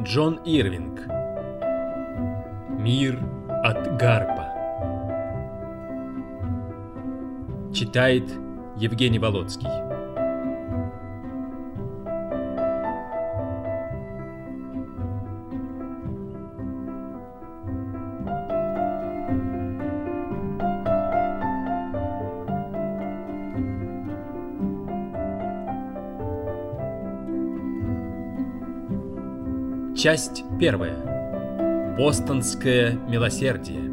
Джон Ирвинг. Мир от Гарпа. Читает Евгений Володский. Часть первая. Бостонское милосердие.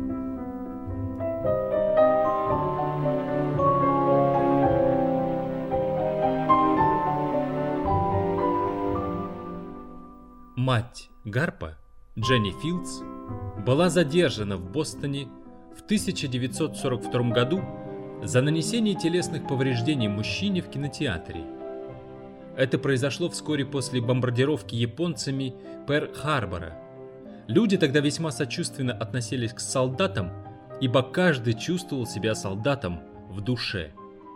Мать Гарпа, Дженни Филдс, была задержана в Бостоне в 1942 году за нанесение телесных повреждений мужчине в кинотеатре. Это произошло вскоре после бомбардировки японцами Перл-Харбора. Люди тогда весьма сочувственно относились к солдатам, ибо каждый чувствовал себя солдатом в душе.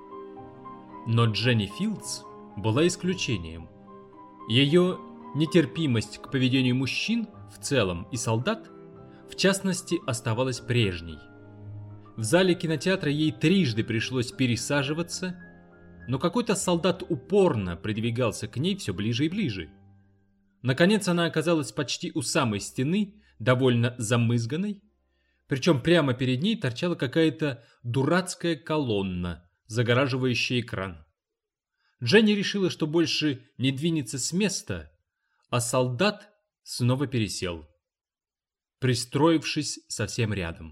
Но Дженни Филдс была исключением. Ее нетерпимость к поведению мужчин в целом и солдат, в частности, оставалась прежней. В зале кинотеатра ей трижды пришлось пересаживаться, но какой-то солдат упорно придвигался к ней все ближе и ближе. Наконец она оказалась почти у самой стены, довольно замызганной, причем прямо перед ней торчала какая-то дурацкая колонна, загораживающая экран. Дженни решила, что больше не двинется с места, а солдат снова пересел, пристроившись совсем рядом.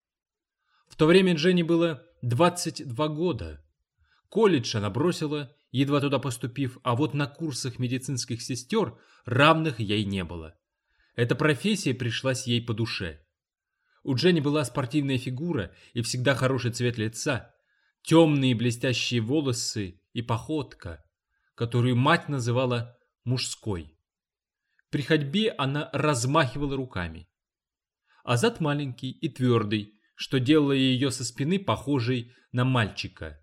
В то время Дженни было 22 года. Колледж она бросила, едва туда поступив, а вот на курсах медицинских сестер равных ей не было. Эта профессия пришлась ей по душе. У Дженни была спортивная фигура и всегда хороший цвет лица, темные блестящие волосы и походка, которую мать называла мужской. При ходьбе она размахивала руками. А зад маленький и твердый, что делало ее со спины похожей на мальчика.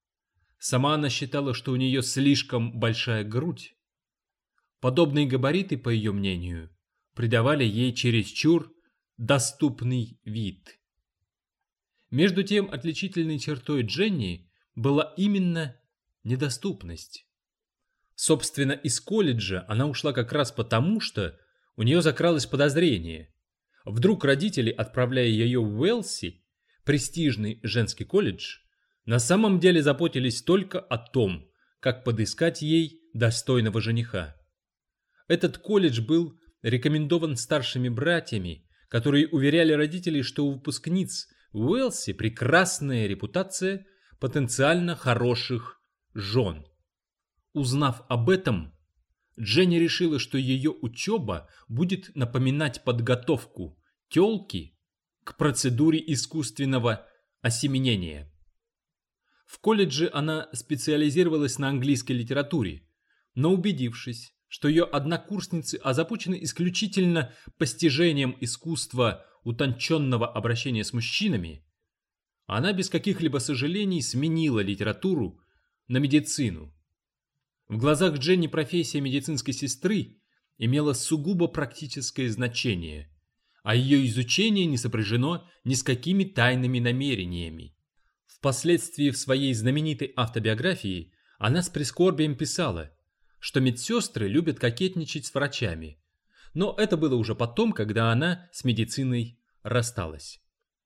Сама она считала, что у нее слишком большая грудь. Подобные габариты, по ее мнению, придавали ей чересчур доступный вид. Между тем, отличительной чертой Дженни была именно недоступность. Собственно, из колледжа она ушла как раз потому, что у нее закралось подозрение. Вдруг родители, отправляя ее в Уэлси, престижный женский колледж, на самом деле заботились только о том, как подыскать ей достойного жениха. Этот колледж был рекомендован старшими братьями, которые уверяли родителей, что у выпускниц Уэлси прекрасная репутация потенциально хороших жен. Узнав об этом, Дженни решила, что ее учеба будет напоминать подготовку тёлки к процедуре искусственного осеменения. В колледже она специализировалась на английской литературе, но убедившись, что ее однокурсницы озабочены исключительно постижением искусства утонченного обращения с мужчинами, она без каких-либо сожалений сменила литературу на медицину. В глазах Дженни профессия медицинской сестры имела сугубо практическое значение, а ее изучение не сопряжено ни с какими тайными намерениями. Впоследствии в своей знаменитой автобиографии она с прискорбием писала, что медсестры любят кокетничать с врачами, но это было уже потом, когда она с медициной рассталась.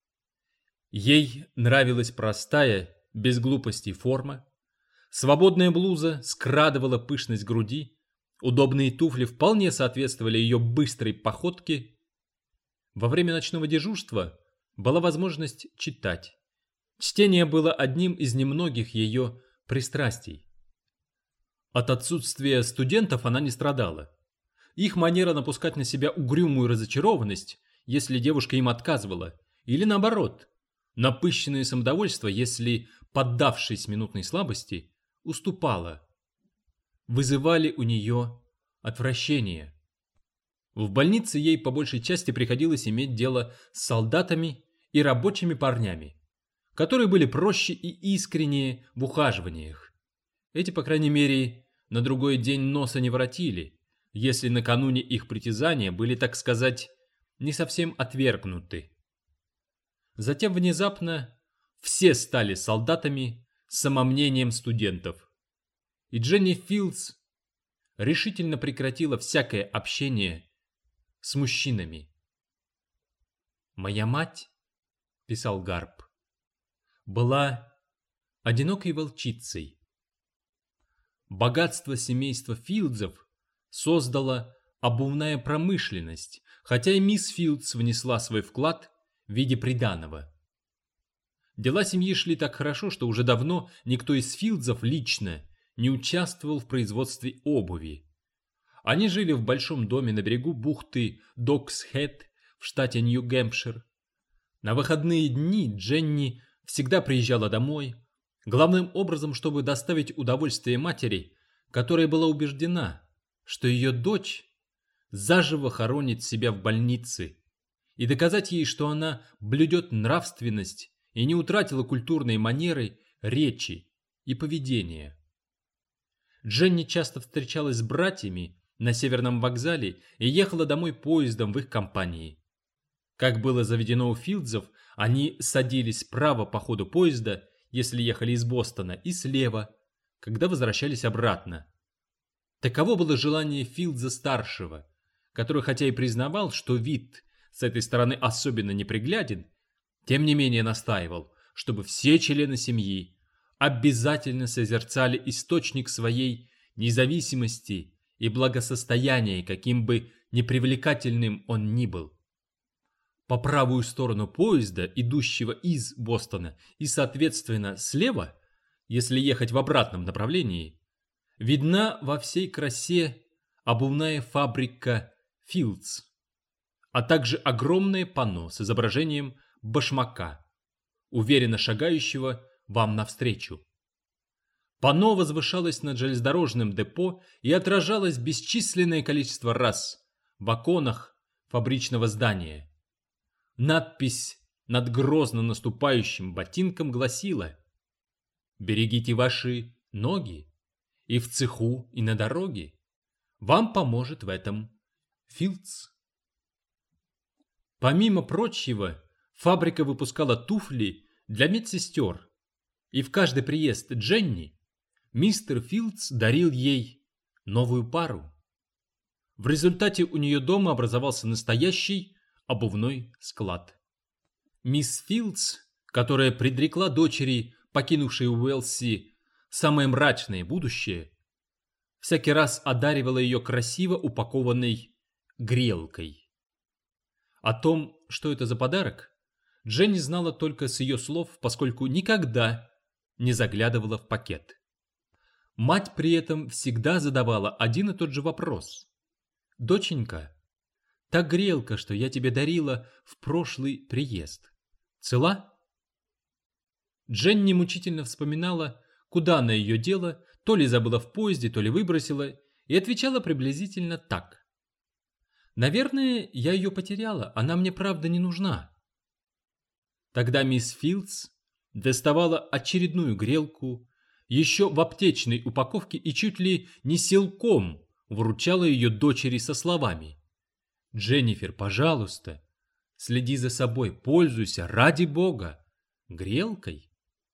Ей нравилась простая, без глупостей форма, свободная блуза скрадывала пышность груди, удобные туфли вполне соответствовали ее быстрой походке. Во время ночного дежурства была возможность читать. Чтение было одним из немногих ее пристрастий. От отсутствия студентов она не страдала. Их манера напускать на себя угрюмую разочарованность, если девушка им отказывала, или наоборот, напыщенное самодовольство, если, поддавшись минутной слабости, уступала, вызывали у нее отвращение. В больнице ей по большей части приходилось иметь дело с солдатами и рабочими парнями, которые были проще и искреннее в ухаживаниях. Эти, по крайней мере, на другой день носа не воротили, если накануне их притязания были, так сказать, не совсем отвергнуты. Затем внезапно все стали солдатами с самомнением студентов, и Дженни Филдс решительно прекратила всякое общение с мужчинами. «Моя мать, — писал Гарп, — была одинокой волчицей. Богатство семейства Филдсов создала обувная промышленность, хотя и мисс Филдс внесла свой вклад в виде приданого. Дела семьи шли так хорошо, что уже давно никто из Филдсов лично не участвовал в производстве обуви. Они жили в большом доме на берегу бухты Докс-Хэд в штате Нью-Гэмпшир. На выходные дни Дженни всегда приезжала домой, главным образом, чтобы доставить удовольствие матери, которая была убеждена, что ее дочь заживо хоронит себя в больнице, и доказать ей, что она блюдет нравственность и не утратила культурные манеры, речи и поведения. Дженни часто встречалась с братьями на Северном вокзале и ехала домой поездом в их компании. Как было заведено у Филдсов, они садились справа по ходу поезда, если ехали из Бостона, и слева, когда возвращались обратно. Таково было желание Филдса-старшего, который хотя и признавал, что вид с этой стороны особенно непригляден, тем не менее настаивал, чтобы все члены семьи обязательно созерцали источник своей независимости и благосостояния, каким бы непривлекательным он ни был. По правую сторону поезда, идущего из Бостона, и, соответственно, слева, если ехать в обратном направлении, видна во всей красе обувная фабрика Филдс, а также огромное панно с изображением башмака, уверенно шагающего вам навстречу. Панно возвышалось над железнодорожным депо и отражалось бесчисленное количество раз в оконах фабричного здания. Надпись над грозно наступающим ботинком гласила: «Берегите ваши ноги и в цеху, и на дороге. Вам поможет в этом Филдс». Помимо прочего, фабрика выпускала туфли для медсестер, и в каждый приезд Дженни мистер Филдс дарил ей новую пару. В результате у нее дома образовался настоящий обувной склад. Мисс Филдс, которая предрекла дочери, покинувшей Уэлси, самое мрачное будущее, всякий раз одаривала ее красиво упакованной грелкой. О том, что это за подарок, Дженни знала только с ее слов, поскольку никогда не заглядывала в пакет. Мать при этом всегда задавала один и тот же вопрос: «Доченька, та грелка, что я тебе дарила в прошлый приезд, цела?» Дженни мучительно вспоминала, куда она ее дела, то ли забыла в поезде, то ли выбросила, и отвечала приблизительно так: «Наверное, я ее потеряла, она мне правда не нужна». Тогда мисс Филдс доставала очередную грелку, еще в аптечной упаковке, и чуть ли не силком вручала ее дочери со словами: «Дженнифер, пожалуйста, следи за собой, пользуйся, ради бога, грелкой».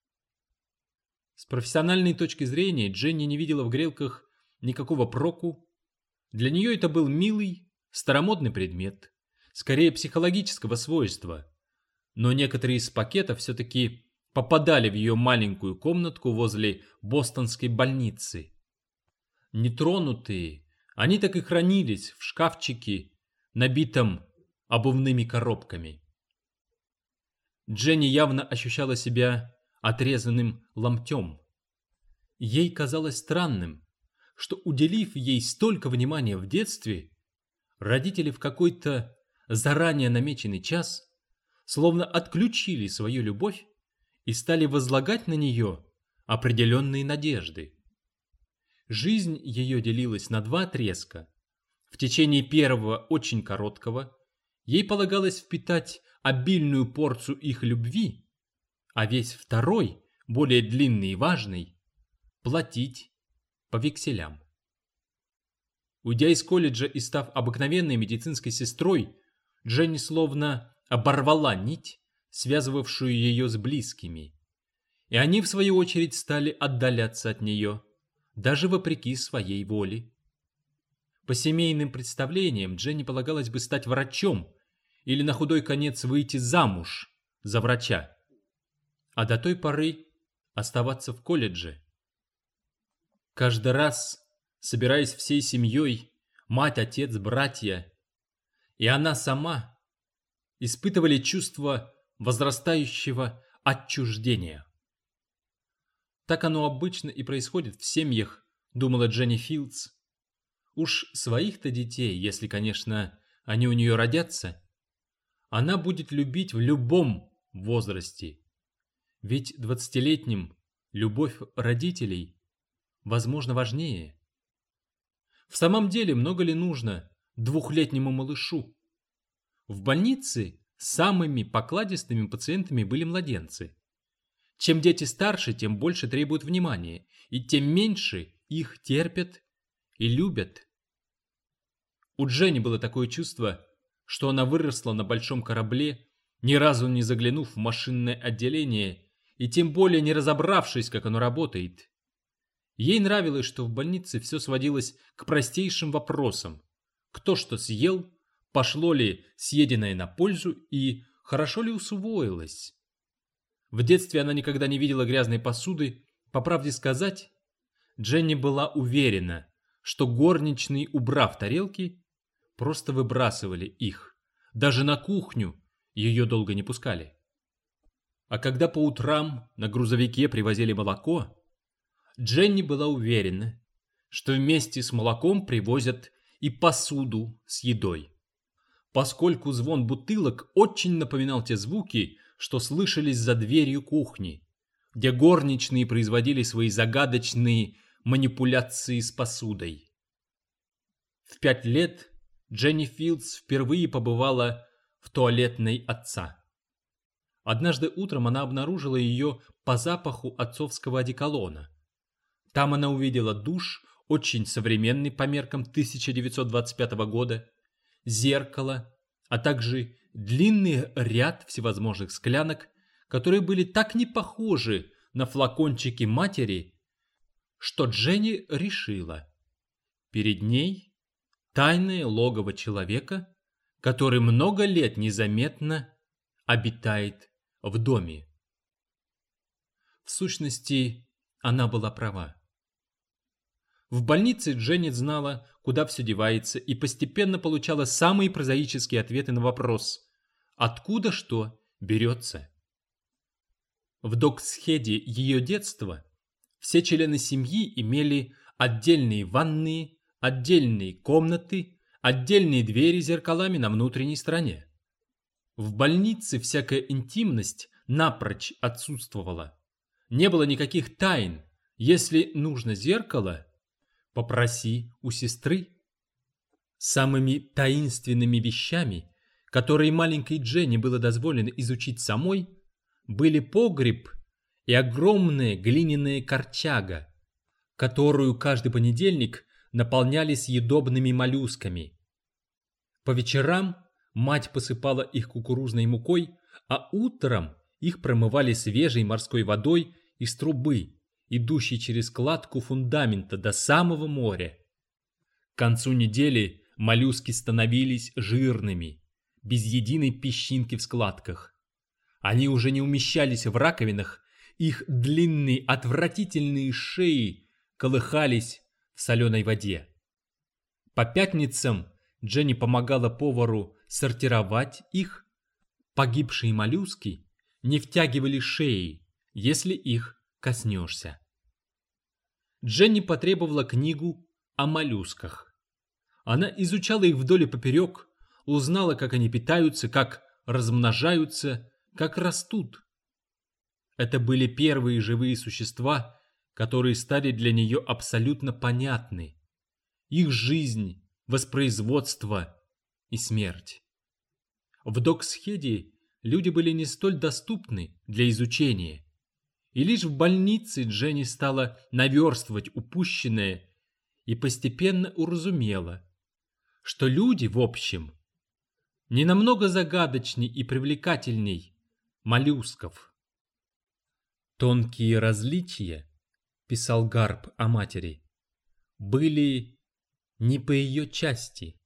С профессиональной точки зрения Дженни не видела в грелках никакого проку. Для нее это был милый, старомодный предмет, скорее психологического свойства. Но некоторые из пакетов все-таки попадали в ее маленькую комнатку возле бостонской больницы. Нетронутые, они так и хранились в шкафчике, набитом обувными коробками. Дженни явно ощущала себя отрезанным ломтем. Ей казалось странным, что, уделив ей столько внимания в детстве, родители в какой-то заранее намеченный час словно отключили свою любовь и стали возлагать на нее определенные надежды. Жизнь ее делилась на два отрезка. В течение первого, очень короткого, ей полагалось впитать обильную порцию их любви, а весь второй, более длинный и важный, платить по векселям. Уйдя из колледжа и став обыкновенной медицинской сестрой, Дженни словно оборвала нить, связывавшую ее с близкими. И они, в свою очередь, стали отдаляться от нее, даже вопреки своей воле. По семейным представлениям Дженни полагалось бы стать врачом или на худой конец выйти замуж за врача, а до той поры оставаться в колледже. Каждый раз, собираясь всей семьей, мать, отец, братья и она сама испытывали чувство возрастающего отчуждения. Так оно обычно и происходит в семьях, думала Дженни Филдс. Уж своих-то детей, если, конечно, они у нее родятся, она будет любить в любом возрасте. Ведь 20-летним любовь родителей, возможно, важнее. В самом деле, много ли нужно 2-летнему малышу? В больнице самыми покладистыми пациентами были младенцы. Чем дети старше, тем больше требуют внимания, и тем меньше их терпят и любят. У Дженни было такое чувство, что она выросла на большом корабле, ни разу не заглянув в машинное отделение и тем более не разобравшись, как оно работает. Ей нравилось, что в больнице все сводилось к простейшим вопросам: кто что съел, пошло ли съеденное на пользу и хорошо ли усвоилось. В детстве она никогда не видела грязной посуды. По правде сказать, Дженни была уверена, что горничные, убрав тарелки, просто выбрасывали их. Даже на кухню ее долго не пускали. А когда по утрам на грузовике привозили молоко, Дженни была уверена, что вместе с молоком привозят и посуду с едой, поскольку звон бутылок очень напоминал те звуки, что слышались за дверью кухни, где горничные производили свои загадочные манипуляции с посудой. В 5 лет Дженни Филдс впервые побывала в туалетной отца. Однажды утром она обнаружила ее по запаху отцовского одеколона. Там она увидела душ, очень современный по меркам 1925 года, зеркало, а также длинный ряд всевозможных склянок, которые были так не похожи на флакончики матери, что Дженни решила: перед ней тайное логово человека, который много лет незаметно обитает в доме. В сущности, она была права. В больнице Дженни знала, куда все девается, и постепенно получала самые прозаические ответы на вопрос: откуда что берется. В Доксхеде ее детства все члены семьи имели отдельные ванные, отдельные комнаты, отдельные двери с зеркалами на внутренней стороне. В больнице всякая интимность напрочь отсутствовала. Не было никаких тайн. Если нужно зеркало, попроси у сестры. Самыми таинственными вещами, которые маленькой Дженни было дозволено изучить самой, были погреб и огромная глиняная корчага, которую каждый понедельник наполняли съедобными моллюсками. По вечерам мать посыпала их кукурузной мукой, а утром их промывали свежей морской водой из трубы, идущей через кладку фундамента до самого моря. К концу недели моллюски становились жирными, без единой песчинки в складках. Они уже не умещались в раковинах, их длинные отвратительные шеи колыхались в соленой воде. По пятницам Дженни помогала повару сортировать их. Погибшие моллюски не втягивали шеи, если их коснешься. Дженни потребовала книгу о моллюсках. Она изучала их вдоль и поперек, узнала, как они питаются, как размножаются, как растут. Это были первые живые существа, которые стали для нее абсолютно понятны. Их жизнь, воспроизводство и смерть. В Доксхеде люди были не столь доступны для изучения, и лишь в больнице Дженни стала наверстывать упущенное и постепенно уразумела, что люди, в общем, не намного загадочней и привлекательней моллюсков. «Тонкие различия», — писал Гарп о матери, — «были не по ее части».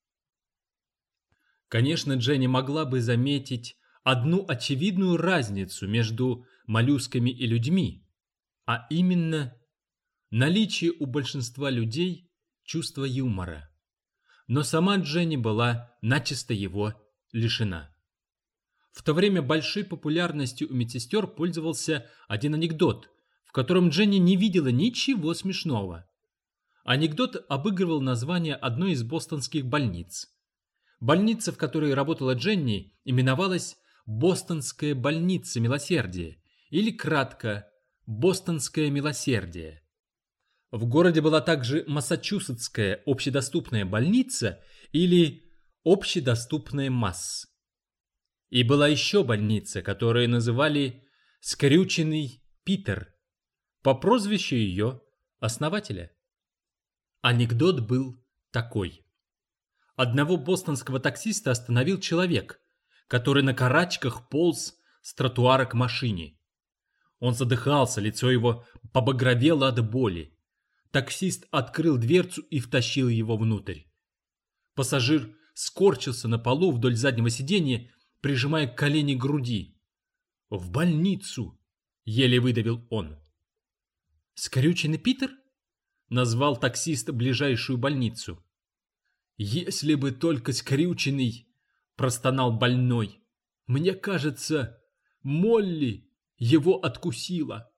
Конечно, Дженни могла бы заметить одну очевидную разницу между моллюсками и людьми, а именно наличие у большинства людей чувства юмора. Но сама Дженни была начисто его лишена. В то время большой популярностью у медсестер пользовался один анекдот, в котором Дженни не видела ничего смешного. Анекдот обыгрывал название одной из бостонских больниц. Больница, в которой работала Дженни, именовалась «Бостонская больница милосердия» или кратко «Бостонское милосердие». В городе была также Массачусетская общедоступная больница или общедоступная МАСС. И была еще больница, которую называли «Скрюченный Питер» по прозвищу ее основателя. Анекдот был такой. Одного бостонского таксиста остановил человек, который на карачках полз с тротуара к машине. Он задыхался, лицо его побагровело от боли. Таксист открыл дверцу и втащил его внутрь. Пассажир скорчился на полу вдоль заднего сиденья, прижимая колени к груди. «В больницу!» — еле выдавил он. «Скрюченный Питер?» — назвал таксист ближайшую больницу. «Если бы только скрюченный!» — простонал больной. «Мне кажется, Молли его откусила».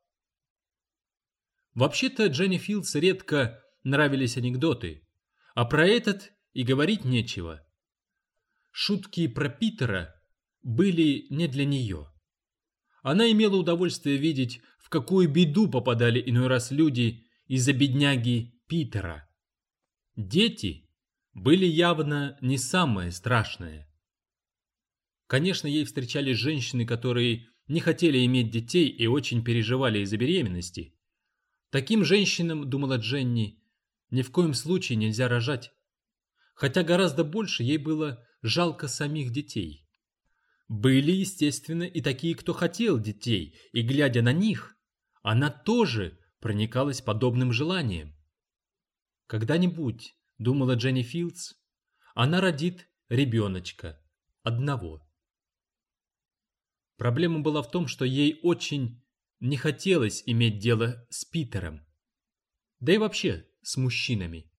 Вообще-то Дженни Филдс редко нравились анекдоты, а про этот и говорить нечего. Шутки про Питера были не для нее. Она имела удовольствие видеть, в какую беду попадали иной раз люди из-за бедняги Питера. Дети были явно не самое страшное. Конечно, ей встречались женщины, которые не хотели иметь детей и очень переживали из-за беременности. Таким женщинам, думала Дженни, ни в коем случае нельзя рожать. Хотя гораздо больше ей было жалко самих детей. Были, естественно, и такие, кто хотел детей, и, глядя на них, она тоже проникалась подобным желанием. Когда-нибудь, думала Дженни Филдс, она родит ребеночка, одного. Проблема была в том, что ей очень не хотелось иметь дело с Питером, да и вообще с мужчинами.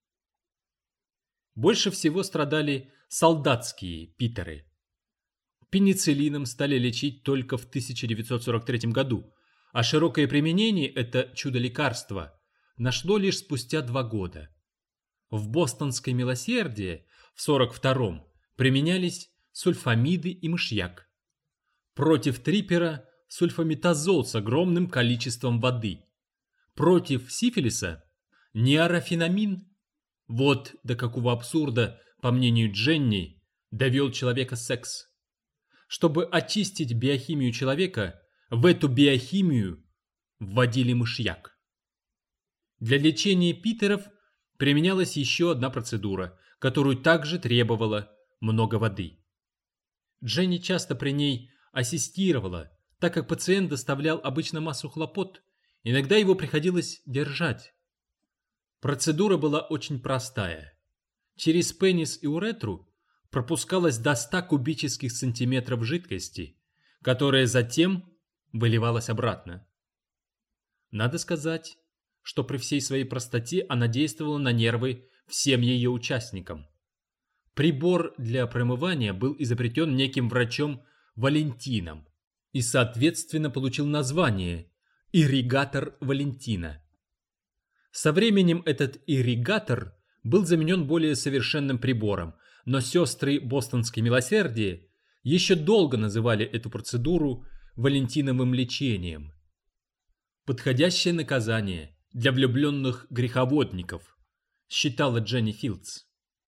Больше всего страдали солдатские Питеры. Пенициллином стали лечить только в 1943 году, а широкое применение это чудо-лекарства нашло лишь спустя 2 года. В бостонское милосердие в 1942-м применялись сульфамиды и мышьяк. Против трипера сульфаметазол с огромным количеством воды. Против сифилиса неорофенамин. Вот до какого абсурда, по мнению Дженни, довел человека секс. Чтобы очистить биохимию человека, в эту биохимию вводили мышьяк. Для лечения Питеров применялась еще одна процедура, которую также требовала много воды. Дженни часто при ней ассистировала, так как пациент доставлял обычно массу хлопот, иногда его приходилось держать. Процедура была очень простая. Через пенис и уретру пропускалось до 100 кубических сантиметров жидкости, которая затем выливалась обратно. Надо сказать, что при всей своей простоте она действовала на нервы всем ее участникам. Прибор для промывания был изобретен неким врачом Валентином и, соответственно, получил название «ирригатор Валентина». Со временем этот ирригатор был заменен более совершенным прибором, но сестры Бостонское милосердие еще долго называли эту процедуру Валентиновым лечением. Подходящее наказание для влюбленных греховодников, считала Дженни Филдс.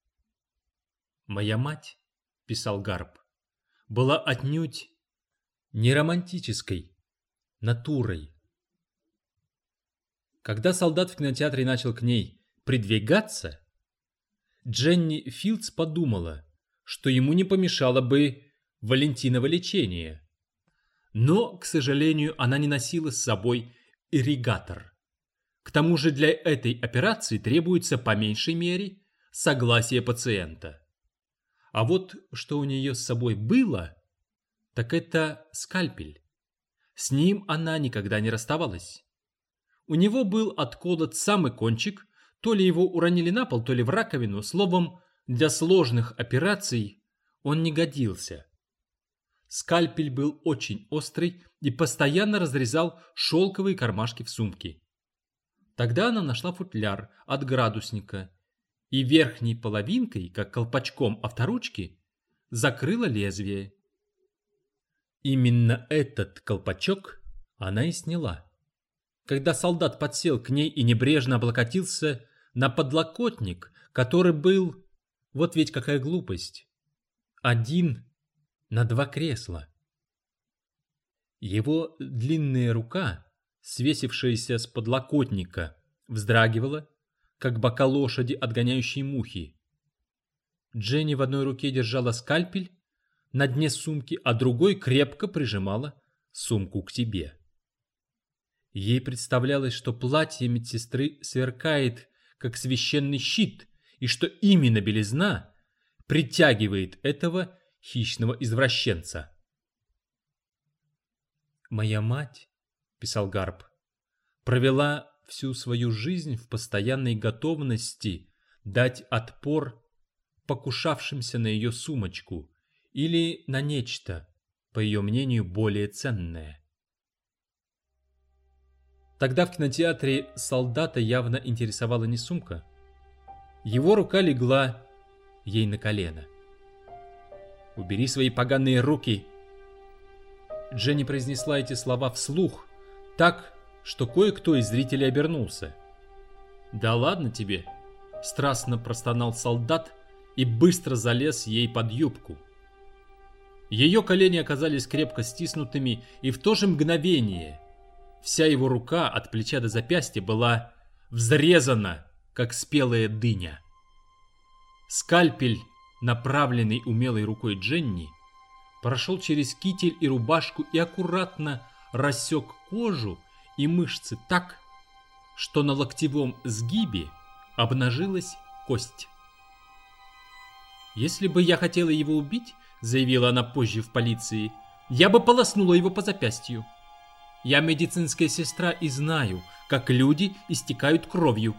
«Моя мать», — писал Гарп, — «была отнюдь не романтической натурой». Когда солдат в кинотеатре начал к ней придвигаться, Дженни Филдс подумала, что ему не помешало бы Валентиново лечение. Но, к сожалению, она не носила с собой ирригатор. К тому же для этой операции требуется по меньшей мере согласие пациента. А вот что у нее с собой было, так это скальпель. С ним она никогда не расставалась. У него был отколот самый кончик, то ли его уронили на пол, то ли в раковину, словом, для сложных операций он не годился. Скальпель был очень острый и постоянно разрезал шелковые кармашки в сумке. Тогда она нашла футляр от градусника и верхней половинкой, как колпачком авторучки, закрыла лезвие. Именно этот колпачок она и сняла. Когда солдат подсел к ней и небрежно облокотился на подлокотник, который был, вот ведь какая глупость, 1 на 2 кресла. Его длинная рука, свесившаяся с подлокотника, вздрагивала, как бока лошади, отгоняющей мухи. Дженни в одной руке держала скальпель на дне сумки, а другой крепко прижимала сумку к себе. Ей представлялось, что платье медсестры сверкает, как священный щит, и что именно белизна притягивает этого хищного извращенца. «Моя мать, — писал Гарп, — провела всю свою жизнь в постоянной готовности дать отпор покушавшимся на ее сумочку или на нечто, по ее мнению, более ценное». Тогда в кинотеатре солдата явно интересовала не сумка. Его рука легла ей на колено. «Убери свои поганые руки!» Дженни произнесла эти слова вслух, так, что кое-кто из зрителей обернулся. «Да ладно тебе!» – страстно простонал солдат и быстро залез ей под юбку. Ее колени оказались крепко стиснутыми, и в то же мгновение вся его рука от плеча до запястья была взрезана, как спелая дыня. Скальпель, направленный умелой рукой Дженни, прошел через китель и рубашку и аккуратно рассек кожу и мышцы так, что на локтевом сгибе обнажилась кость. «Если бы я хотела его убить, — заявила она позже в полиции, — я бы полоснула его по запястью. Я медицинская сестра и знаю, как люди истекают кровью».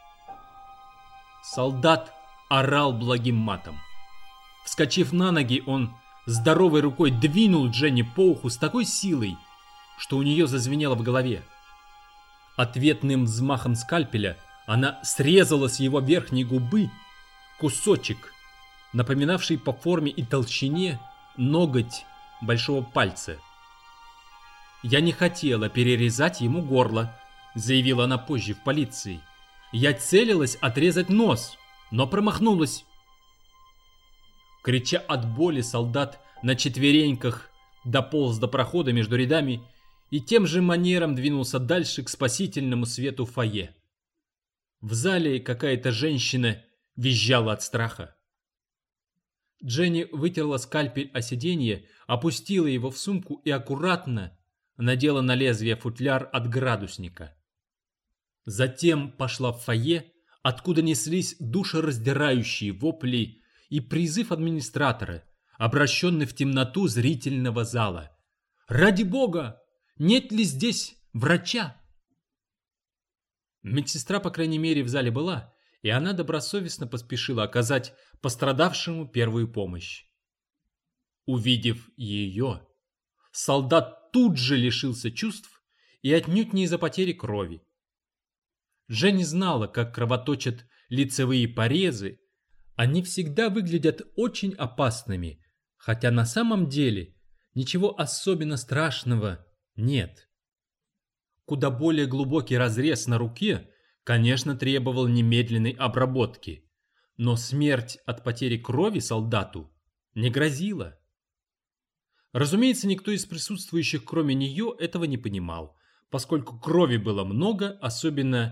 Солдат орал благим матом. Вскочив на ноги, он здоровой рукой двинул Дженни по уху с такой силой, что у нее зазвенело в голове. Ответным взмахом скальпеля она срезала с его верхней губы кусочек, напоминавший по форме и толщине ноготь большого пальца. «Я не хотела перерезать ему горло», — заявила она позже в полиции. «Я целилась отрезать нос, но промахнулась». Крича от боли, солдат на четвереньках дополз до прохода между рядами и тем же манером двинулся дальше к спасительному свету фойе. В зале какая-то женщина визжала от страха. Дженни вытерла скальпель о сиденье, опустила его в сумку и аккуратно надела на лезвие футляр от градусника. Затем пошла в фойе, откуда неслись душераздирающие вопли и призыв администратора, обращенный в темноту зрительного зала. «Ради бога! Нет ли здесь врача?» Медсестра, по крайней мере, в зале была, и она добросовестно поспешила оказать пострадавшему первую помощь. Увидев ее, солдат тут же лишился чувств и отнюдь не из-за потери крови. Женя знала, как кровоточат лицевые порезы. Они всегда выглядят очень опасными, хотя на самом деле ничего особенно страшного нет. Куда более глубокий разрез на руке, конечно, требовал немедленной обработки, но смерть от потери крови солдату не грозила. Разумеется, никто из присутствующих, кроме нее, этого не понимал, поскольку крови было много, особенно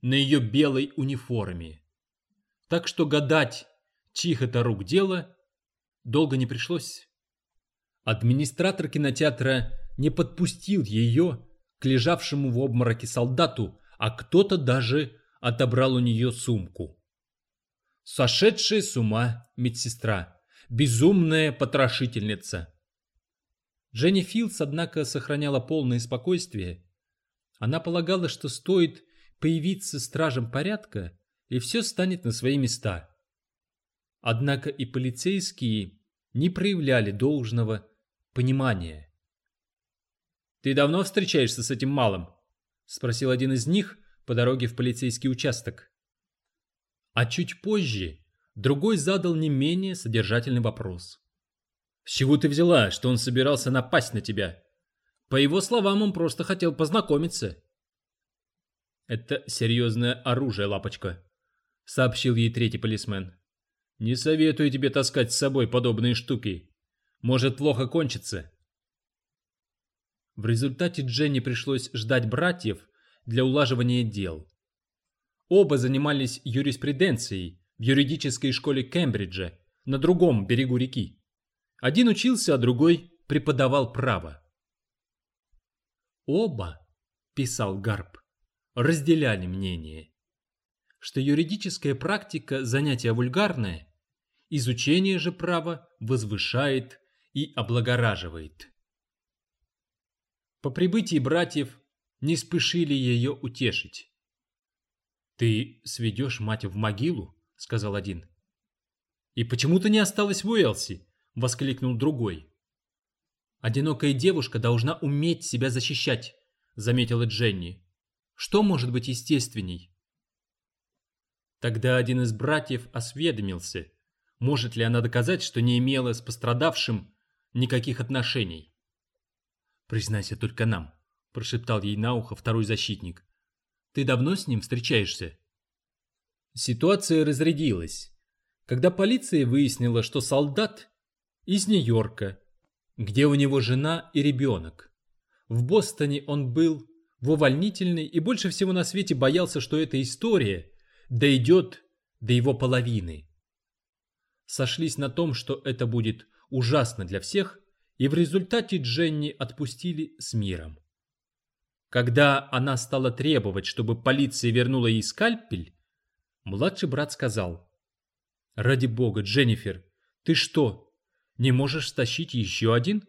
на ее белой униформе. Так что гадать, чьих это рук дело, долго не пришлось. Администратор кинотеатра не подпустил ее к лежавшему в обмороке солдату, а кто-то даже отобрал у нее сумку. Сошедшая с ума медсестра, безумная потрошительница. Дженни Филдс, однако, сохраняла полное спокойствие. Она полагала, что стоит появиться стражем порядка, и все станет на свои места. Однако и полицейские не проявляли должного понимания. «Ты давно встречаешься с этим малым?» — спросил один из них по дороге в полицейский участок. А чуть позже другой задал не менее содержательный вопрос. «С чего ты взяла, что он собирался напасть на тебя? По его словам, он просто хотел познакомиться». «Это серьезное оружие, лапочка», — сообщил ей третий полисмен. «Не советую тебе таскать с собой подобные штуки. Может плохо кончиться». В результате Дженни пришлось ждать братьев для улаживания дел. Оба занимались юриспруденцией в юридической школе Кембриджа на другом берегу реки. Один учился, а другой преподавал право. Оба, писал Гарп, разделяли мнение, что юридическая практика – занятие вульгарное, изучение же права возвышает и облагораживает. По прибытии братьев не спешили ее утешить. «Ты сведешь мать в могилу?» — сказал один. «И почему ты не осталась в Уэлси?» — воскликнул другой. «Одинокая девушка должна уметь себя защищать», — заметила Дженни. «Что может быть естественней?» Тогда один из братьев осведомился, может ли она доказать, что не имела с пострадавшим никаких отношений. «Признайся только нам», — прошептал ей на ухо второй защитник. «Ты давно с ним встречаешься?» Ситуация разрядилась, когда полиция выяснила, что солдат из Нью-Йорка, где у него жена и ребенок. В Бостоне он был в увольнительной и больше всего на свете боялся, что эта история дойдет до его половины. Сошлись на том, что это будет ужасно для всех, и в результате Дженни отпустили с миром. Когда она стала требовать, чтобы полиция вернула ей скальпель, младший брат сказал: «Ради бога, Дженнифер, ты что, не можешь стащить еще один?»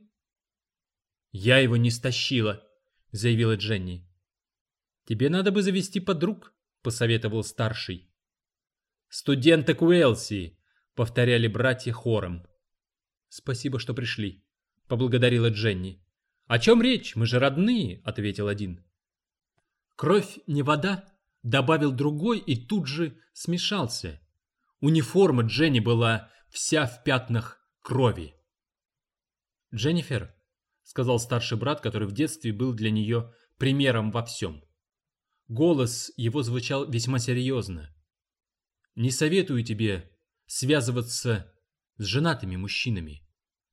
«Я его не стащила», — заявила Дженни. «Тебе надо бы завести подруг», — посоветовал старший. «Студенток Уэлси», — повторяли братья хором. «Спасибо, что пришли», — поблагодарила Дженни. «О чем речь? Мы же родные», — ответил один. «Кровь не вода», — добавил другой и тут же смешался. Униформа Дженни была вся в пятнах крови. «Дженнифер», — сказал старший брат, который в детстве был для нее примером во всем. Голос его звучал весьма серьезно. «Не советую тебе связываться с женатыми мужчинами».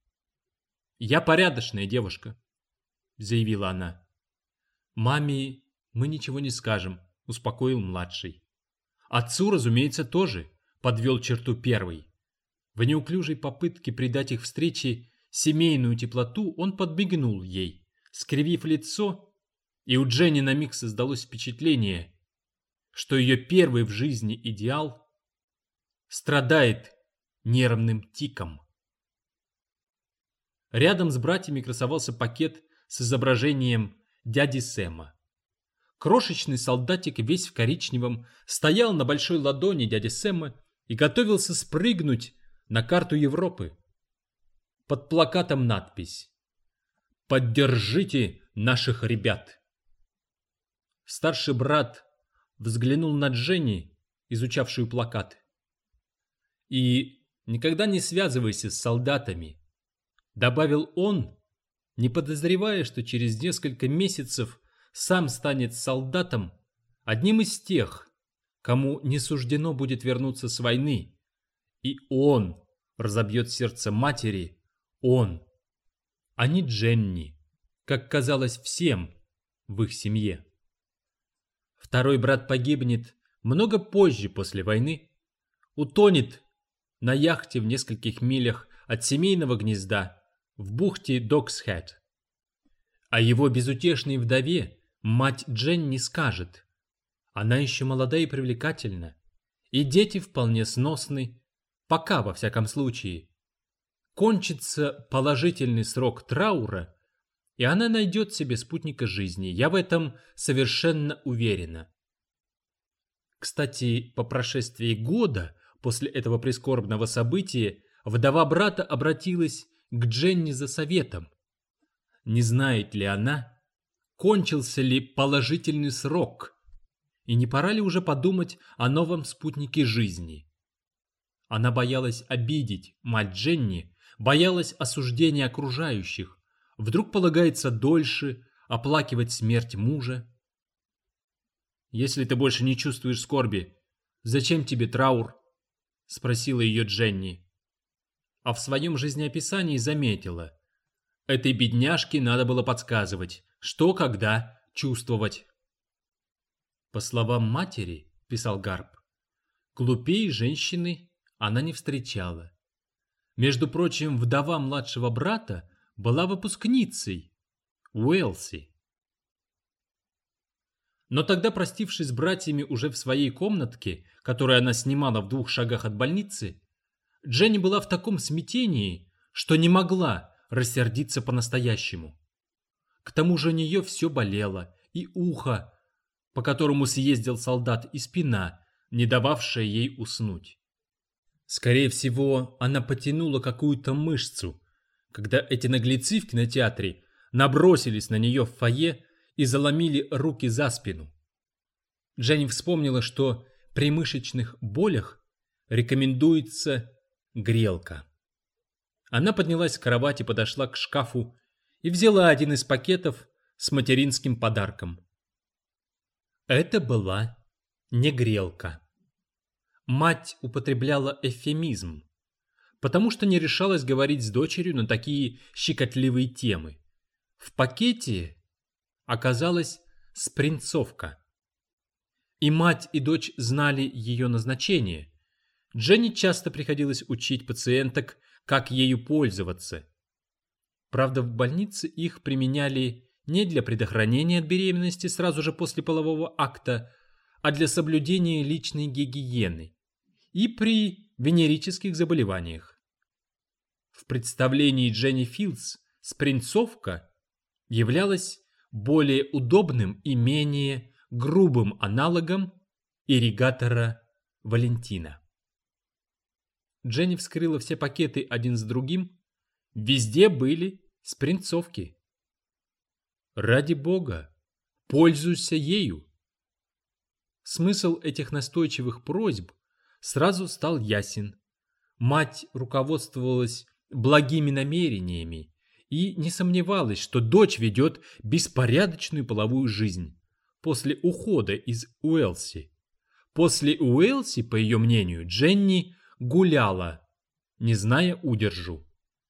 «Я порядочная девушка», — заявила она. «Маме мы ничего не скажем», — успокоил младший. «Отцу, разумеется, тоже», — подвел черту первый. В неуклюжей попытке придать их встрече семейную теплоту он подмигнул ей, скривив лицо, и у Дженни на миг создалось впечатление, что ее первый в жизни идеал страдает нервным тиком. Рядом с братьями красовался пакет с изображением дяди Сэма. Крошечный солдатик, весь в коричневом, стоял на большой ладони дяди Сэма и готовился спрыгнуть на карту Европы. Под плакатом надпись: «Поддержите наших ребят». Старший брат взглянул на Дженни, изучавшую плакат. «И никогда не связывайся с солдатами», — добавил он, не подозревая, что через несколько месяцев сам станет солдатом, одним из тех, кому не суждено будет вернуться с войны, и он разобьет сердце матери, он, а не Дженни, как казалось всем в их семье. Второй брат погибнет много позже после войны, утонет на яхте в нескольких милях от семейного гнезда в бухте Доксхед. А его безутешной вдове мать Дженни скажет: она еще молода и привлекательна, и дети вполне сносны, пока, во всяком случае. Кончится положительный срок траура, и она найдет себе спутника жизни. Я в этом совершенно уверена. Кстати, по прошествии года после этого прискорбного события вдова брата обратилась к Дженни за советом. Не знает ли она, кончился ли положительный срок, и не пора ли уже подумать о новом спутнике жизни? Она боялась обидеть мать Дженни, боялась осуждения окружающих. Вдруг полагается дольше оплакивать смерть мужа? «Если ты больше не чувствуешь скорби, зачем тебе траур?» — спросила ее Дженни. А в своем жизнеописании заметила: этой бедняжке надо было подсказывать, что когда чувствовать. По словам матери, писал Гарп, глупее женщины она не встречала. Между прочим, вдова младшего брата была выпускницей Уэлси. Но тогда, простившись с братьями уже в своей комнатке, которую она снимала в 2 шагах от больницы, Дженни была в таком смятении, что не могла рассердиться по-настоящему. К тому же у нее все болело, и ухо, по которому съездил солдат, и спина, не дававшая ей уснуть. Скорее всего, она потянула какую-то мышцу, когда эти наглецы в кинотеатре набросились на нее в фойе и заломили руки за спину. Дженни вспомнила, что при мышечных болях рекомендуется грелка. Она поднялась с кровати, подошла к шкафу и взяла один из пакетов с материнским подарком. Это была не грелка. Мать употребляла эвфемизм, потому что не решалась говорить с дочерью на такие щекотливые темы. В пакете оказалась спринцовка. И мать, и дочь знали ее назначение. Дженни часто приходилось учить пациенток, как ею пользоваться. Правда, в больнице их применяли не для предохранения от беременности сразу же после полового акта, а для соблюдения личной гигиены и при венерических заболеваниях. В представлении Дженни Филдс спринцовка являлась более удобным и менее грубым аналогом ирригатора Валентина. Дженни вскрыла все пакеты один за другим. Везде были спринцовки. Ради бога, пользуйся ею. Смысл этих настойчивых просьб сразу стал ясен. Мать руководствовалась благими намерениями и не сомневалась, что дочь ведет беспорядочную половую жизнь после ухода из Уэлси. После Уэлси, по ее мнению, Дженни гуляла, не зная удержу.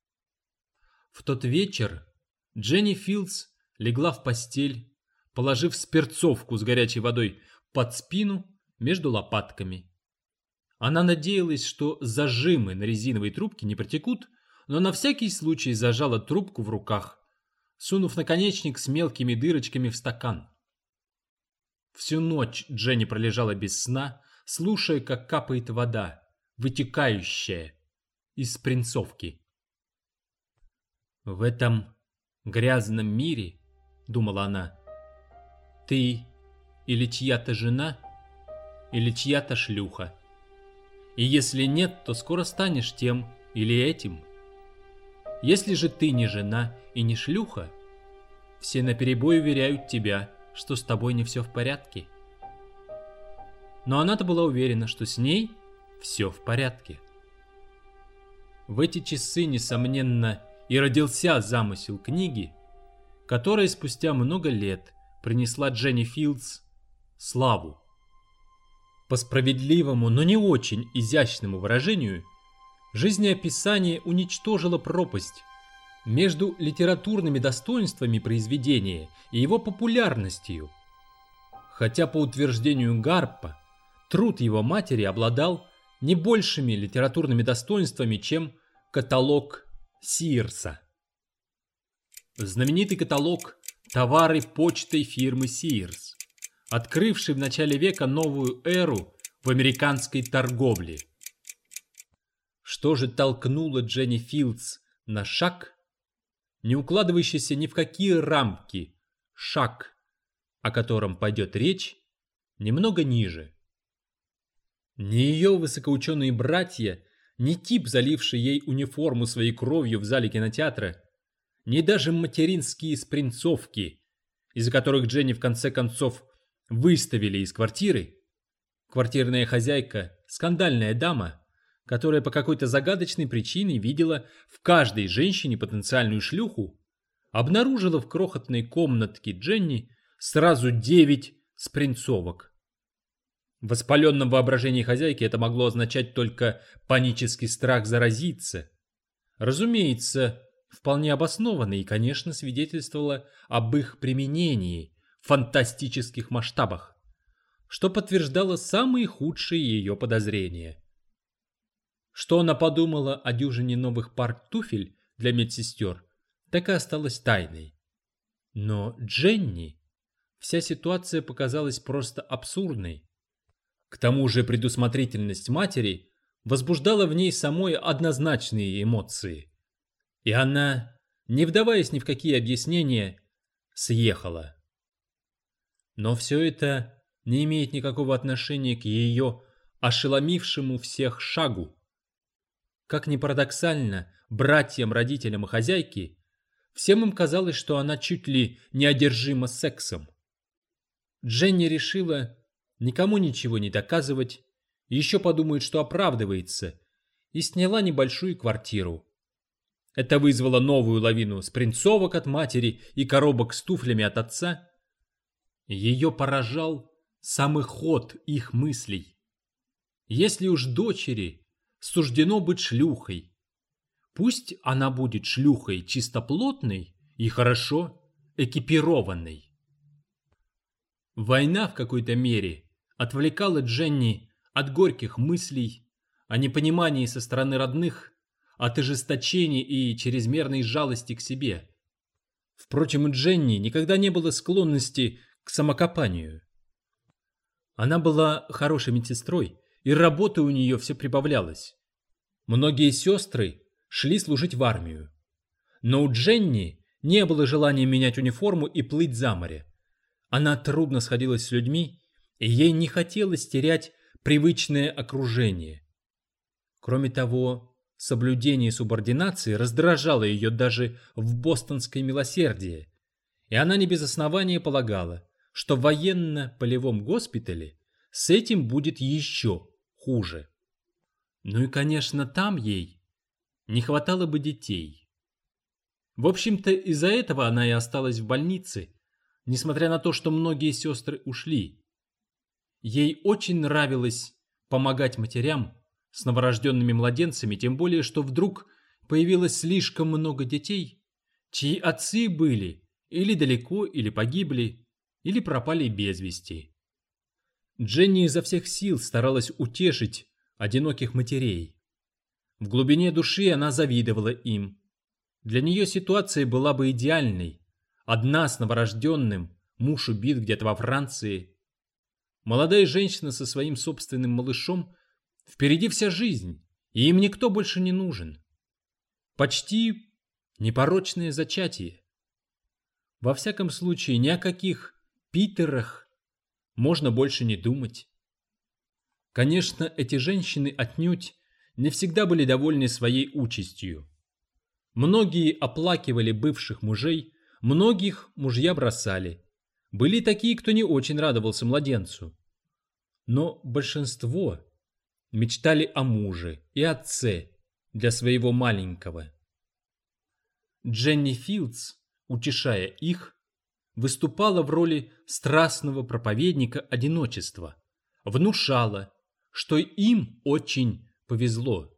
В тот вечер Дженни Филдс легла в постель, положив спирцовку с горячей водой под спину между лопатками. Она надеялась, что зажимы на резиновой трубке не протекут, но на всякий случай зажала трубку в руках, сунув наконечник с мелкими дырочками в стакан. Всю ночь Дженни пролежала без сна, слушая, как капает вода, вытекающая из спринцовки. «В этом грязном мире, — думала она, — ты или чья-то жена, или чья-то шлюха. И если нет, то скоро станешь тем или этим. Если же ты не жена и не шлюха, все наперебой уверяют тебя, что с тобой не все в порядке». Но она-то была уверена, что с ней все в порядке. В эти часы, несомненно, и родился замысел книги, которая спустя много лет принесла Дженни Филдс славу. По справедливому, но не очень изящному выражению, жизнеописание уничтожило пропасть между литературными достоинствами произведения и его популярностью. Хотя по утверждению Гарпа, труд его матери обладал не большими литературными достоинствами, чем каталог Сиерса. Знаменитый каталог «Товары почтой» фирмы Сиерс, открывший в начале века новую эру в американской торговле. Что же толкнуло Дженни Филдс на шаг, не укладывающийся ни в какие рамки, шаг, о котором пойдет речь, немного ниже? Ни ее высокоученые братья, ни тип, заливший ей униформу своей кровью в зале кинотеатра, ни даже материнские спринцовки, из-за которых Дженни в конце концов выставили из квартиры, квартирная хозяйка, скандальная дама, которая по какой-то загадочной причине видела в каждой женщине потенциальную шлюху, обнаружила в крохотной комнатке Дженни сразу 9 спринцовок. В воспаленном воображении хозяйки это могло означать только панический страх заразиться. Разумеется, вполне обоснованный и, конечно, свидетельствовало об их применении в фантастических масштабах, что подтверждало самые худшие ее подозрения. Что она подумала о дюжине новых пар туфель для медсестер, так и осталось тайной. Но Дженни вся ситуация показалась просто абсурдной. К тому же предусмотрительность матери возбуждала в ней самой однозначные эмоции. И она, не вдаваясь ни в какие объяснения, съехала. Но все это не имеет никакого отношения к ее ошеломившему всех шагу. Как ни парадоксально, братьям, родителям и хозяйке, всем им казалось, что она чуть ли не одержима сексом. Дженни решила никому ничего не доказывать, еще подумает, что оправдывается, и сняла небольшую квартиру. Это вызвало новую лавину спринцовок от матери и коробок с туфлями от отца. Ее поражал самый ход их мыслей. Если уж дочери суждено быть шлюхой, пусть она будет шлюхой чистоплотной и хорошо экипированной. Война в какой-то мере отвлекала Дженни от горьких мыслей о непонимании со стороны родных, от ожесточения и чрезмерной жалости к себе. Впрочем, у Дженни никогда не было склонности к самокопанию. Она была хорошей медсестрой, и работы у нее все прибавлялось. Многие сестры шли служить в армию. Но у Дженни не было желания менять униформу и плыть за море. Она трудно сходилась с людьми, и ей не хотелось терять привычное окружение. Кроме того, соблюдение субординации раздражало ее даже в бостонское милосердие, и она не без основания полагала, что в военно-полевом госпитале с этим будет еще хуже. Ну и, конечно, там ей не хватало бы детей. В общем-то, из-за этого она и осталась в больнице, несмотря на то, что многие сестры ушли. Ей очень нравилось помогать матерям с новорожденными младенцами, тем более, что вдруг появилось слишком много детей, чьи отцы были или далеко, или погибли, или пропали без вести. Дженни изо всех сил старалась утешить одиноких матерей. В глубине души она завидовала им. Для нее ситуация была бы идеальной. Одна с новорожденным, муж убит где-то во Франции. Молодая женщина со своим собственным малышом, впереди вся жизнь, и им никто больше не нужен. Почти непорочное зачатие. Во всяком случае, ни о каких Питерах можно больше не думать. Конечно, эти женщины отнюдь не всегда были довольны своей участью. Многие оплакивали бывших мужей, многих мужья бросали. Были такие, кто не очень радовался младенцу. Но большинство мечтали о муже и отце для своего маленького. Дженни Филдс, утешая их, выступала в роли страстного проповедника одиночества, внушала, что им очень повезло.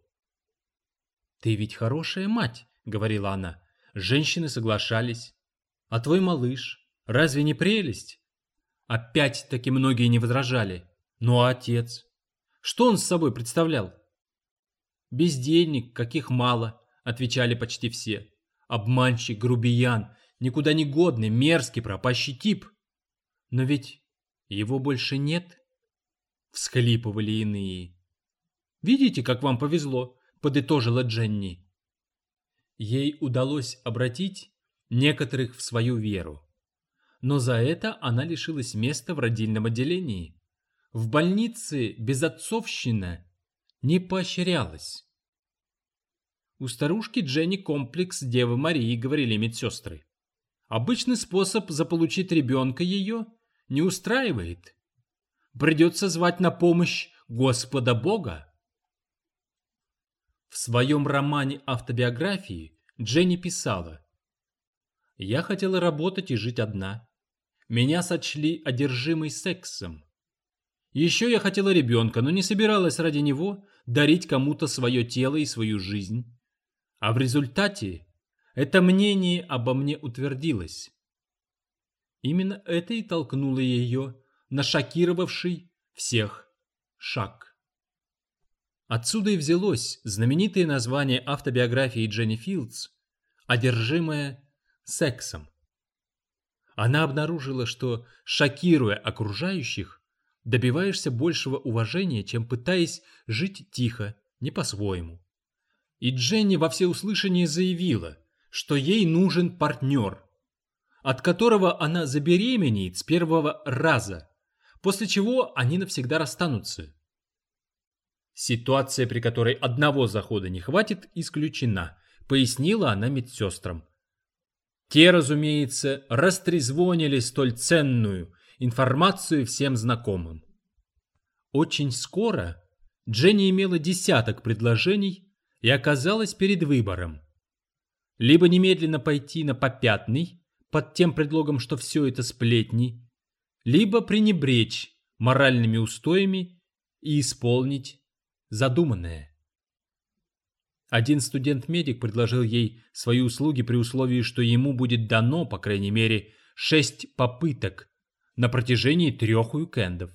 «Ты ведь хорошая мать», — говорила она. Женщины соглашались. «А твой малыш, разве не прелесть?» Опять-таки многие не возражали. Ну а отец? Что он с собой представлял? Бездельник, каких мало, отвечали почти все. Обманщик, грубиян, никуда не годный, мерзкий, пропащий тип. Но ведь его больше нет, всхлипывали иные. Видите, как вам повезло, подытожила Дженни. Ей удалось обратить некоторых в свою веру. Но за это она лишилась места в родильном отделении. В больнице безотцовщина не поощрялась. У старушки Дженни комплекс Девы Марии, говорили медсестры. Обычный способ заполучить ребенка ее не устраивает. Придется звать на помощь Господа Бога. В своем романе-автобиографии Дженни писала: «Я хотела работать и жить одна. Меня сочли одержимой сексом. Еще я хотела ребенка, но не собиралась ради него дарить кому-то свое тело и свою жизнь. А в результате это мнение обо мне утвердилось». Именно это и толкнуло ее на шокировавший всех шаг. Отсюда и взялось знаменитое название автобиографии Дженни Филдс «Одержимая сексом». Она обнаружила, что, шокируя окружающих, добиваешься большего уважения, чем пытаясь жить тихо, не по-своему. И Дженни во всеуслышание заявила, что ей нужен партнер, от которого она забеременеет с первого раза, после чего они навсегда расстанутся. Ситуация, при которой одного захода не хватит, исключена, пояснила она медсестрам. Те, разумеется, растрезвонили столь ценную информацию всем знакомым. Очень скоро Дженни имела десяток предложений и оказалась перед выбором. Либо немедленно пойти на попятный, под тем предлогом, что все это сплетни, либо пренебречь моральными устоями и исполнить задуманное. Один студент-медик предложил ей свои услуги при условии, что ему будет дано, по крайней мере, 6 попыток на протяжении 3 уикендов.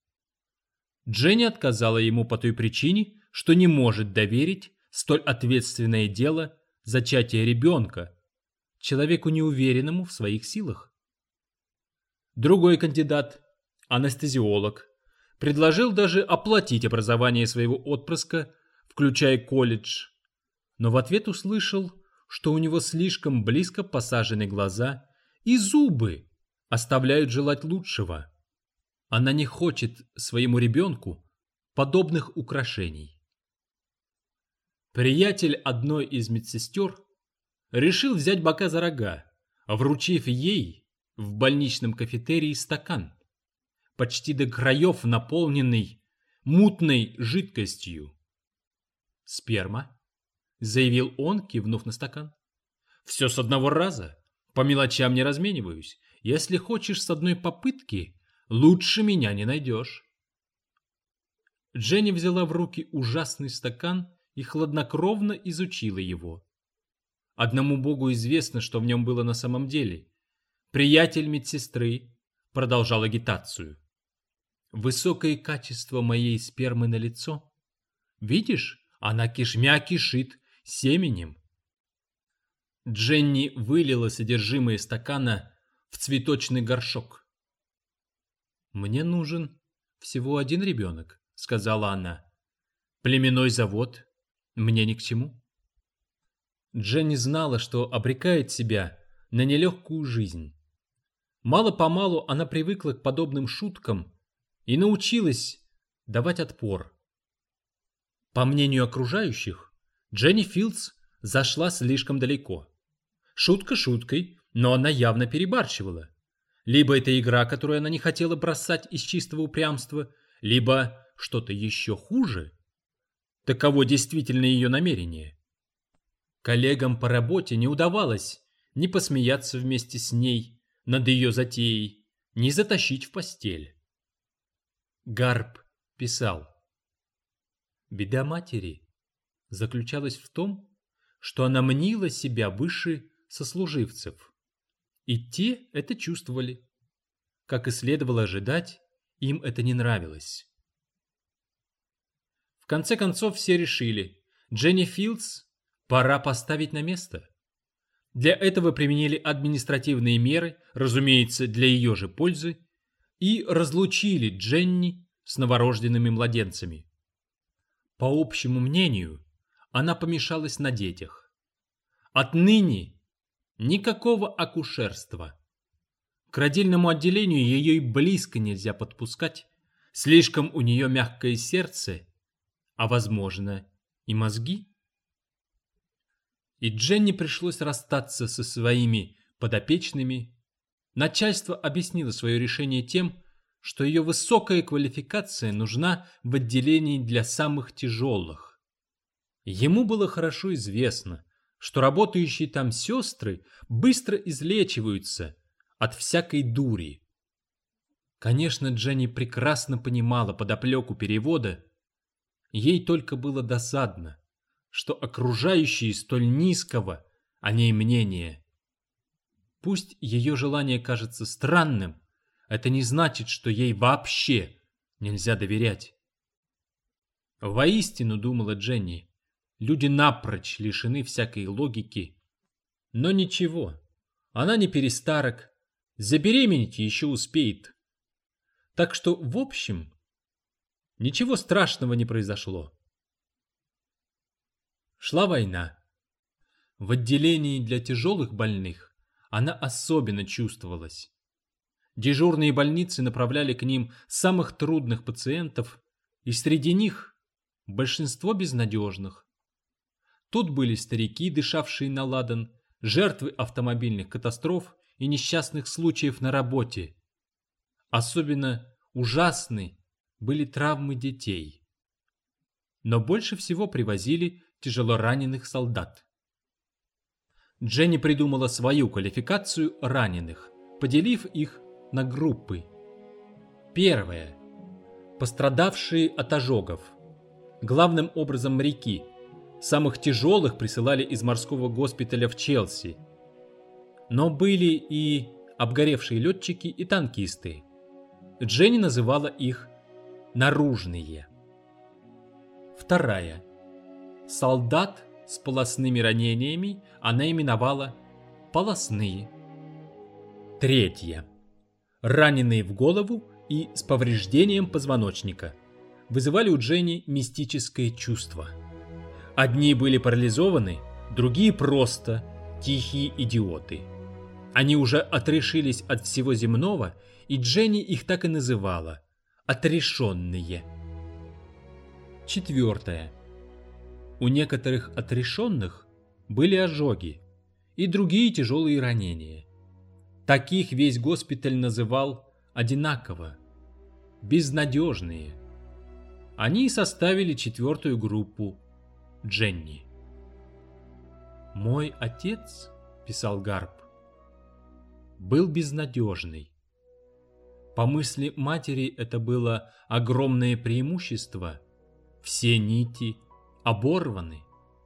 Дженни отказала ему по той причине, что не может доверить столь ответственное дело зачатия ребенка человеку, неуверенному в своих силах. Другой кандидат, анестезиолог, предложил даже оплатить образование своего отпрыска, включая колледж, но в ответ услышал, что у него слишком близко посажены глаза и зубы оставляют желать лучшего. Она не хочет своему ребенку подобных украшений. Приятель одной из медсестер решил взять быка за рога, вручив ей в больничном кафетерии стакан, почти до краев наполненный мутной жидкостью. «Сперма», — заявил он, кивнув на стакан. «Все с одного раза. По мелочам не размениваюсь. Если хочешь с одной попытки, лучше меня не найдешь». Дженни взяла в руки ужасный стакан и хладнокровно изучила его. Одному Богу известно, что в нем было на самом деле. Приятель медсестры продолжал агитацию. «Высокое качество моей спермы налицо. Видишь, она кишмя кишит семенем». Дженни вылила содержимое стакана в цветочный горшок. «Мне нужен всего один ребенок», — сказала она. «Племенной завод мне ни к чему». Дженни знала, что обрекает себя на нелегкую жизнь. Мало-помалу она привыкла к подобным шуткам и научилась давать отпор. По мнению окружающих, Дженни Филдс зашла слишком далеко. Шутка шуткой, но она явно перебарщивала. Либо это игра, которую она не хотела бросать из чистого упрямства, либо что-то еще хуже. Таково действительно ее намерение. Коллегам по работе не удавалось ни посмеяться вместе с ней над ее затеей, ни затащить в постель. Гарп писал: «Беда матери заключалась в том, что она мнила себя выше сослуживцев, и те это чувствовали. Как и следовало ожидать, им это не нравилось. В конце концов все решили, Дженни Филдс пора поставить на место. Для этого применили административные меры, разумеется, для ее же пользы, и разлучили Дженни с новорожденными младенцами. По общему мнению, она помешалась на детях. Отныне никакого акушерства. К родильному отделению ее и близко нельзя подпускать, слишком у нее мягкое сердце, а, возможно, и мозги. И Дженни пришлось расстаться со своими подопечными. Начальство объяснило свое решение тем, что ее высокая квалификация нужна в отделении для самых тяжелых. Ему было хорошо известно, что работающие там сестры быстро излечиваются от всякой дури. Конечно, Дженни прекрасно понимала подоплеку перевода. Ей только было досадно, что окружающие столь низкого о ней мнения. Пусть ее желание кажется странным, это не значит, что ей вообще нельзя доверять. Воистину, думала Дженни, люди напрочь лишены всякой логики. Но ничего, она не перестарок, забеременеть еще успеет. Так что, в общем, ничего страшного не произошло. Шла война. В отделении для тяжелых больных она особенно чувствовалась. Дежурные больницы направляли к ним самых трудных пациентов, и среди них большинство безнадежных. Тут были старики, дышавшие на ладан, жертвы автомобильных катастроф и несчастных случаев на работе. Особенно ужасны были травмы детей. Но больше всего привозили тяжелораненых солдат. Дженни придумала свою квалификацию раненых, поделив их на группы. Первая. Пострадавшие от ожогов. Главным образом моряки. Самых тяжелых присылали из морского госпиталя в Челси. Но были и обгоревшие летчики и танкисты. Дженни называла их наружные. Вторая. Солдат с полостными ранениями она именовала полостные. Третья. Раненые в голову и с повреждением позвоночника вызывали у Дженни мистическое чувство. Одни были парализованы, другие просто тихие идиоты. Они уже отрешились от всего земного, и Дженни их так и называла – отрешенные. Четвертое. У некоторых отрешенных были ожоги и другие тяжелые ранения. Таких весь госпиталь называл одинаково – безнадежные. Они составили четвертую группу – Дженни. «Мой отец, – писал Гарп, – был безнадежный. По мысли матери это было огромное преимущество. Все нити оборваны.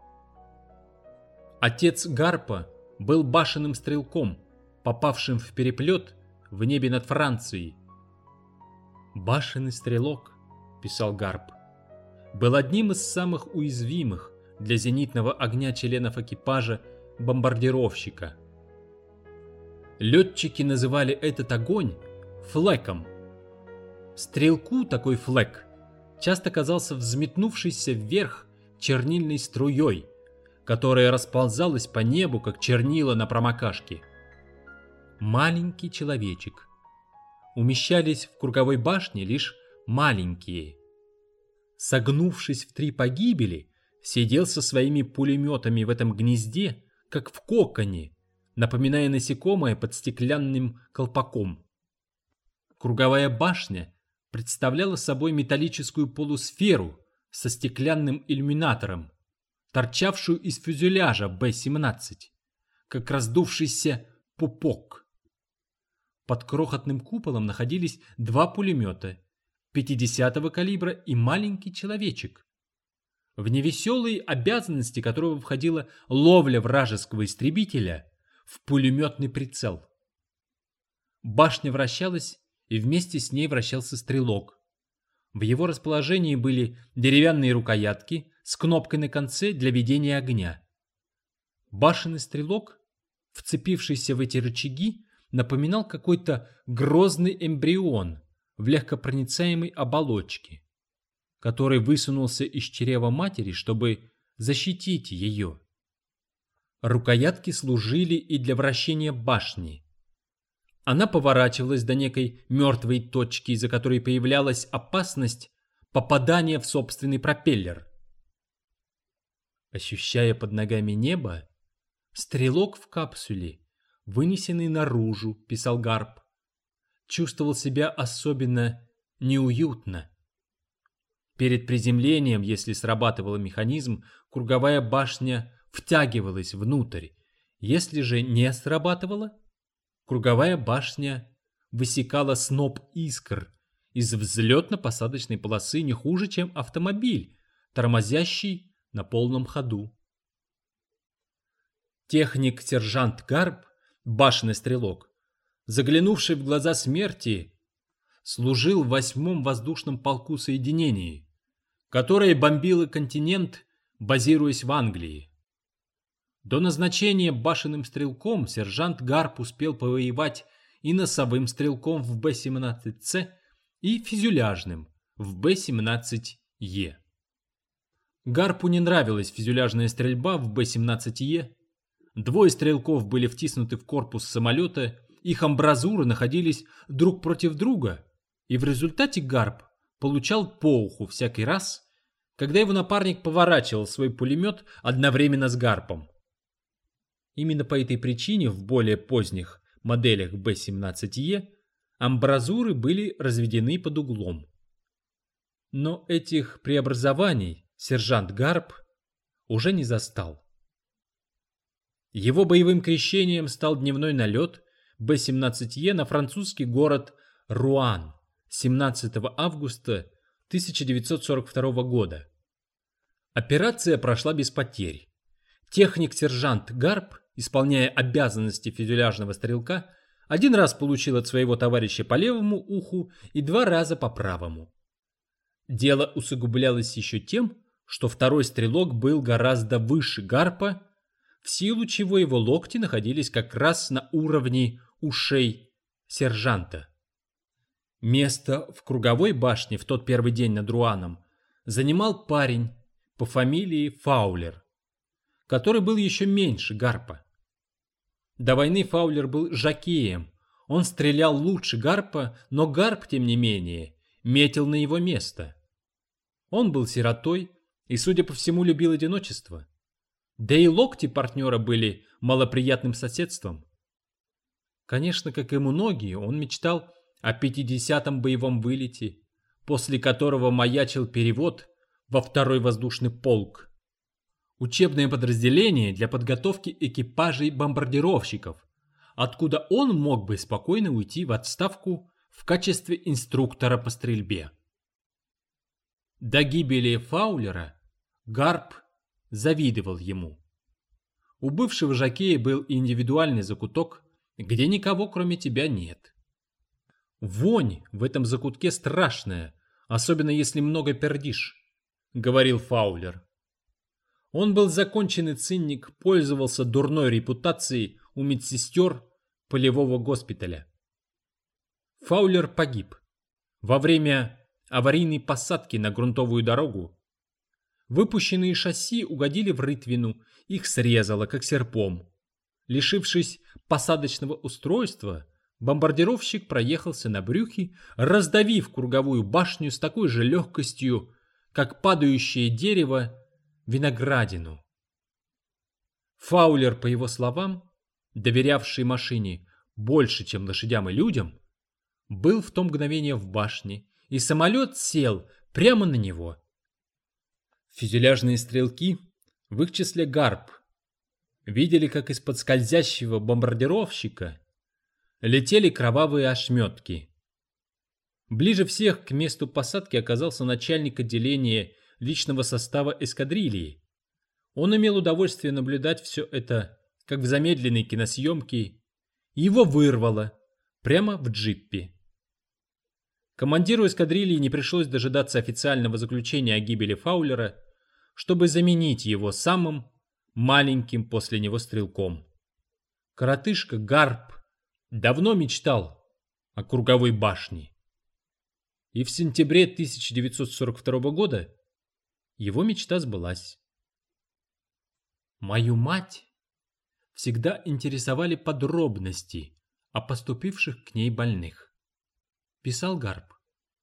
Отец Гарпа был башенным стрелком, попавшим в переплет в небе над Францией. «Башенный стрелок, – писал Гарп, – был одним из самых уязвимых для зенитного огня членов экипажа бомбардировщика. Летчики называли этот огонь флеком. Стрелку такой флек часто казался взметнувшейся вверх чернильной струей, которая расползалась по небу, как чернила на промокашке. Маленький человечек. Умещались в круговой башне лишь маленькие. Согнувшись в 3 погибели, сидел со своими пулеметами в этом гнезде, как в коконе, напоминая насекомое под стеклянным колпаком. Круговая башня представляла собой металлическую полусферу со стеклянным иллюминатором, торчавшую из фюзеляжа Б-17, как раздувшийся пупок. Под крохотным куполом находились 2 пулемета 50-го калибра и маленький человечек, в невеселые обязанности которого входила ловля вражеского истребителя в пулеметный прицел. Башня вращалась и вместе с ней вращался стрелок. В его расположении были деревянные рукоятки с кнопкой на конце для ведения огня. Башенный стрелок, вцепившийся в эти рычаги, напоминал какой-то грозный эмбрион в легкопроницаемой оболочке, который высунулся из чрева матери, чтобы защитить ее. Рукоятки служили и для вращения башни. Она поворачивалась до некой мертвой точки, из-за которой появлялась опасность попадания в собственный пропеллер. Ощущая под ногами небо, стрелок в капсуле, вынесенный наружу, писал Гарп, чувствовал себя особенно неуютно. Перед приземлением, если срабатывал механизм, круговая башня втягивалась внутрь. Если же не срабатывала, круговая башня высекала сноп искр из взлетно-посадочной полосы не хуже, чем автомобиль, тормозящий на полном ходу. Техник-сержант Гарп, башенный стрелок, заглянувший в глаза смерти, служил в 8-м воздушном полку соединений, которое бомбило континент, базируясь в Англии. До назначения башенным стрелком сержант Гарп успел повоевать и носовым стрелком в Б-17С, и фюзеляжным в Б-17Е. Гарпу не нравилась фюзеляжная стрельба в Б-17Е. Двое стрелков были втиснуты в корпус самолета, их амбразуры находились друг против друга, и в результате Гарп получал по уху всякий раз, когда его напарник поворачивал свой пулемет одновременно с Гарпом. Именно по этой причине в более поздних моделях Б-17Е амбразуры были разведены под углом. Но этих преобразований сержант Гарп уже не застал. Его боевым крещением стал дневной налет Б-17Е на французский город Руан 17 августа 1942 года. Операция прошла без потерь. Техник-сержант Гарп, исполняя обязанности фюзеляжного стрелка, один раз получил от своего товарища по левому уху и 2 раза по правому. Дело усугублялось еще тем, что второй стрелок был гораздо выше Гарпа, в силу чего его локти находились как раз на уровне ушей сержанта. Место в круговой башне в тот первый день над Руаном занимал парень по фамилии Фаулер, который был еще меньше Гарпа. До войны Фаулер был жокеем, он стрелял лучше Гарпа, но Гарп, тем не менее, метил на его место. Он был сиротой и, судя по всему, любил одиночество. Да и локти партнера были малоприятным соседством. Конечно, как и многие, он мечтал о 50-м боевом вылете, после которого маячил перевод во 2-й воздушный полк. Учебное подразделение для подготовки экипажей бомбардировщиков, откуда он мог бы спокойно уйти в отставку в качестве инструктора по стрельбе. До гибели Фаулера Гарп завидовал ему. У бывшего жокея был индивидуальный закуток, где никого кроме тебя нет. Вонь в этом закутке страшная, особенно если много пердишь, говорил Фаулер. Он был законченный циник, пользовался дурной репутацией у медсестер полевого госпиталя. Фаулер погиб во время аварийной посадки на грунтовую дорогу. Выпущенные шасси угодили в рытвину, их срезало, как серпом. Лишившись посадочного устройства, бомбардировщик проехался на брюхе, раздавив круговую башню с такой же легкостью, как падающее дерево виноградину. Фаулер, по его словам, доверявший машине больше, чем лошадям и людям, был в то мгновение в башне, и самолет сел прямо на него. Фюзеляжные стрелки, в их числе Гарп, видели, как из-под скользящего бомбардировщика летели кровавые ошметки. Ближе всех к месту посадки оказался начальник отделения личного состава эскадрильи. Он имел удовольствие наблюдать все это, как в замедленной киносъемке, и его вырвало прямо в джиппе. Командиру эскадрильи не пришлось дожидаться официального заключения о гибели Фаулера, чтобы заменить его самым маленьким после него стрелком. Коротышка Гарп давно мечтал о круговой башне. И в сентябре 1942 года его мечта сбылась. Мою мать всегда интересовали подробности о поступивших к ней больных, писал Гарп.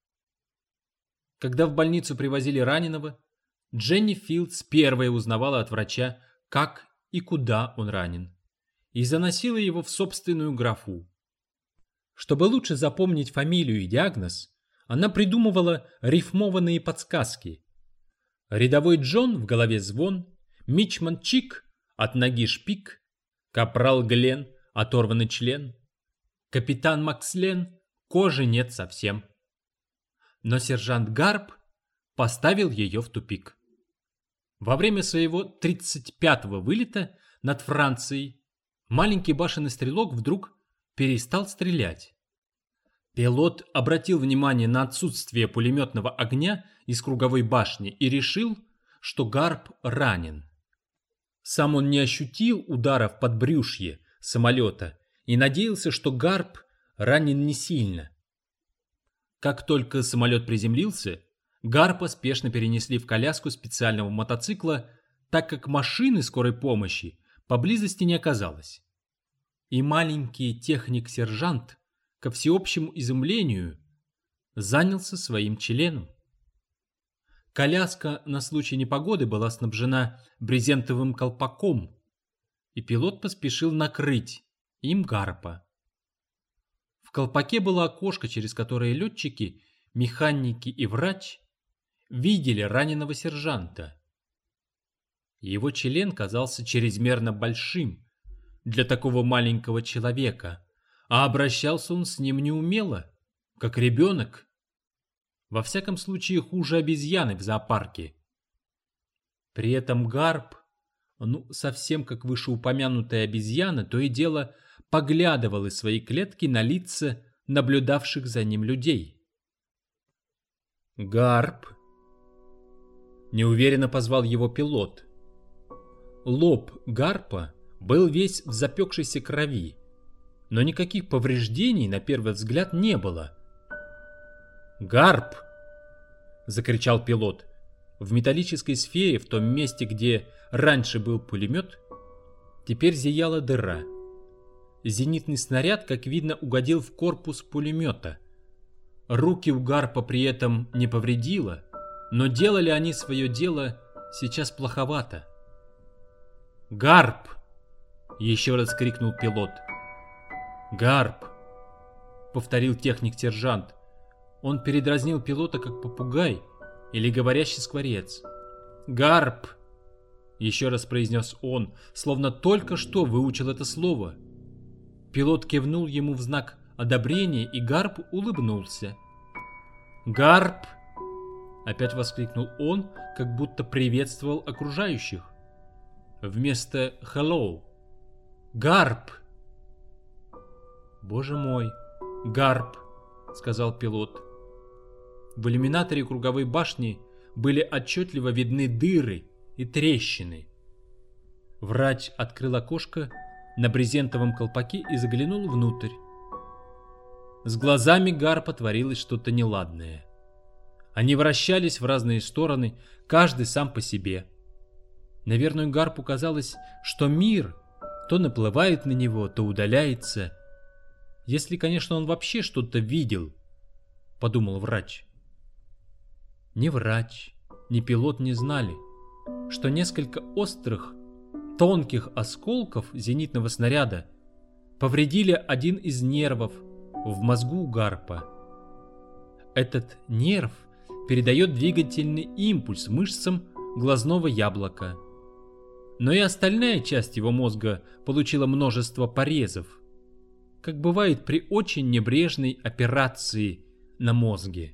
Когда в больницу привозили раненого, Дженни Филдс первая узнавала от врача, как и куда он ранен, и заносила его в собственную графу. Чтобы лучше запомнить фамилию и диагноз, она придумывала рифмованные подсказки. Рядовой Джон, в голове звон, мичман Чик, от ноги шпик, капрал Глен, оторванный член, капитан Макслен, кожи нет совсем. Но сержант Гарп поставил ее в тупик. Во время своего 35-го вылета над Францией маленький башенный стрелок вдруг перестал стрелять. Пилот обратил внимание на отсутствие пулеметного огня из круговой башни и решил, что Гарп ранен. Сам он не ощутил удара в подбрюшье самолета и надеялся, что Гарп ранен не сильно. Как только самолет приземлился, Гарпа спешно перенесли в коляску специального мотоцикла, так как машины скорой помощи поблизости не оказалось. И маленький техник-сержант, ко всеобщему изумлению, занялся своим членом. Коляска на случай непогоды была снабжена брезентовым колпаком, и пилот поспешил накрыть им Гарпа. В колпаке было окошко, через которое летчики, механики и врач видели раненого сержанта. Его член казался чрезмерно большим для такого маленького человека, а обращался он с ним неумело, как ребенок. Во всяком случае, хуже обезьяны в зоопарке. При этом Гарп, совсем как вышеупомянутая обезьяна, то и дело поглядывал из своей клетки на лица наблюдавших за ним людей. «Гарп!» — неуверенно позвал его пилот. Лоб Гарпа был весь в запекшейся крови, но никаких повреждений на первый взгляд не было. «Гарп!» — закричал пилот. В металлической сфере, в том месте, где раньше был пулемет, теперь зияла дыра. Зенитный снаряд, как видно, угодил в корпус пулемета. Руки у Гарпа при этом не повредило, но делали они свое дело сейчас плоховато. «Гарп!» — еще раз крикнул пилот. «Гарп!» — повторил техник-сержант. Он передразнил пилота, как попугай или говорящий скворец. «Гарп!» — еще раз произнес он, словно только что выучил это слово. Пилот кивнул ему в знак одобрения, и Гарп улыбнулся. «Гарп!» — опять воскликнул он, как будто приветствовал окружающих. Вместо «hello» — «Гарп!» «Боже мой, Гарп!» — сказал пилот. В иллюминаторе круговой башни были отчетливо видны дыры и трещины. Врач открыл окошко на брезентовом колпаке и заглянул внутрь. С глазами Гарпа творилось что-то неладное. Они вращались в разные стороны, каждый сам по себе. Наверное, Гарпу казалось, что мир то наплывает на него, то удаляется. Если, конечно, он вообще что-то видел, подумал врач. Ни врач, ни пилот не знали, что несколько острых, тонких осколков зенитного снаряда повредили один из нервов в мозгу Гарпа. Этот нерв передает двигательный импульс мышцам глазного яблока. Но и остальная часть его мозга получила множество порезов, как бывает при очень небрежной операции на мозге.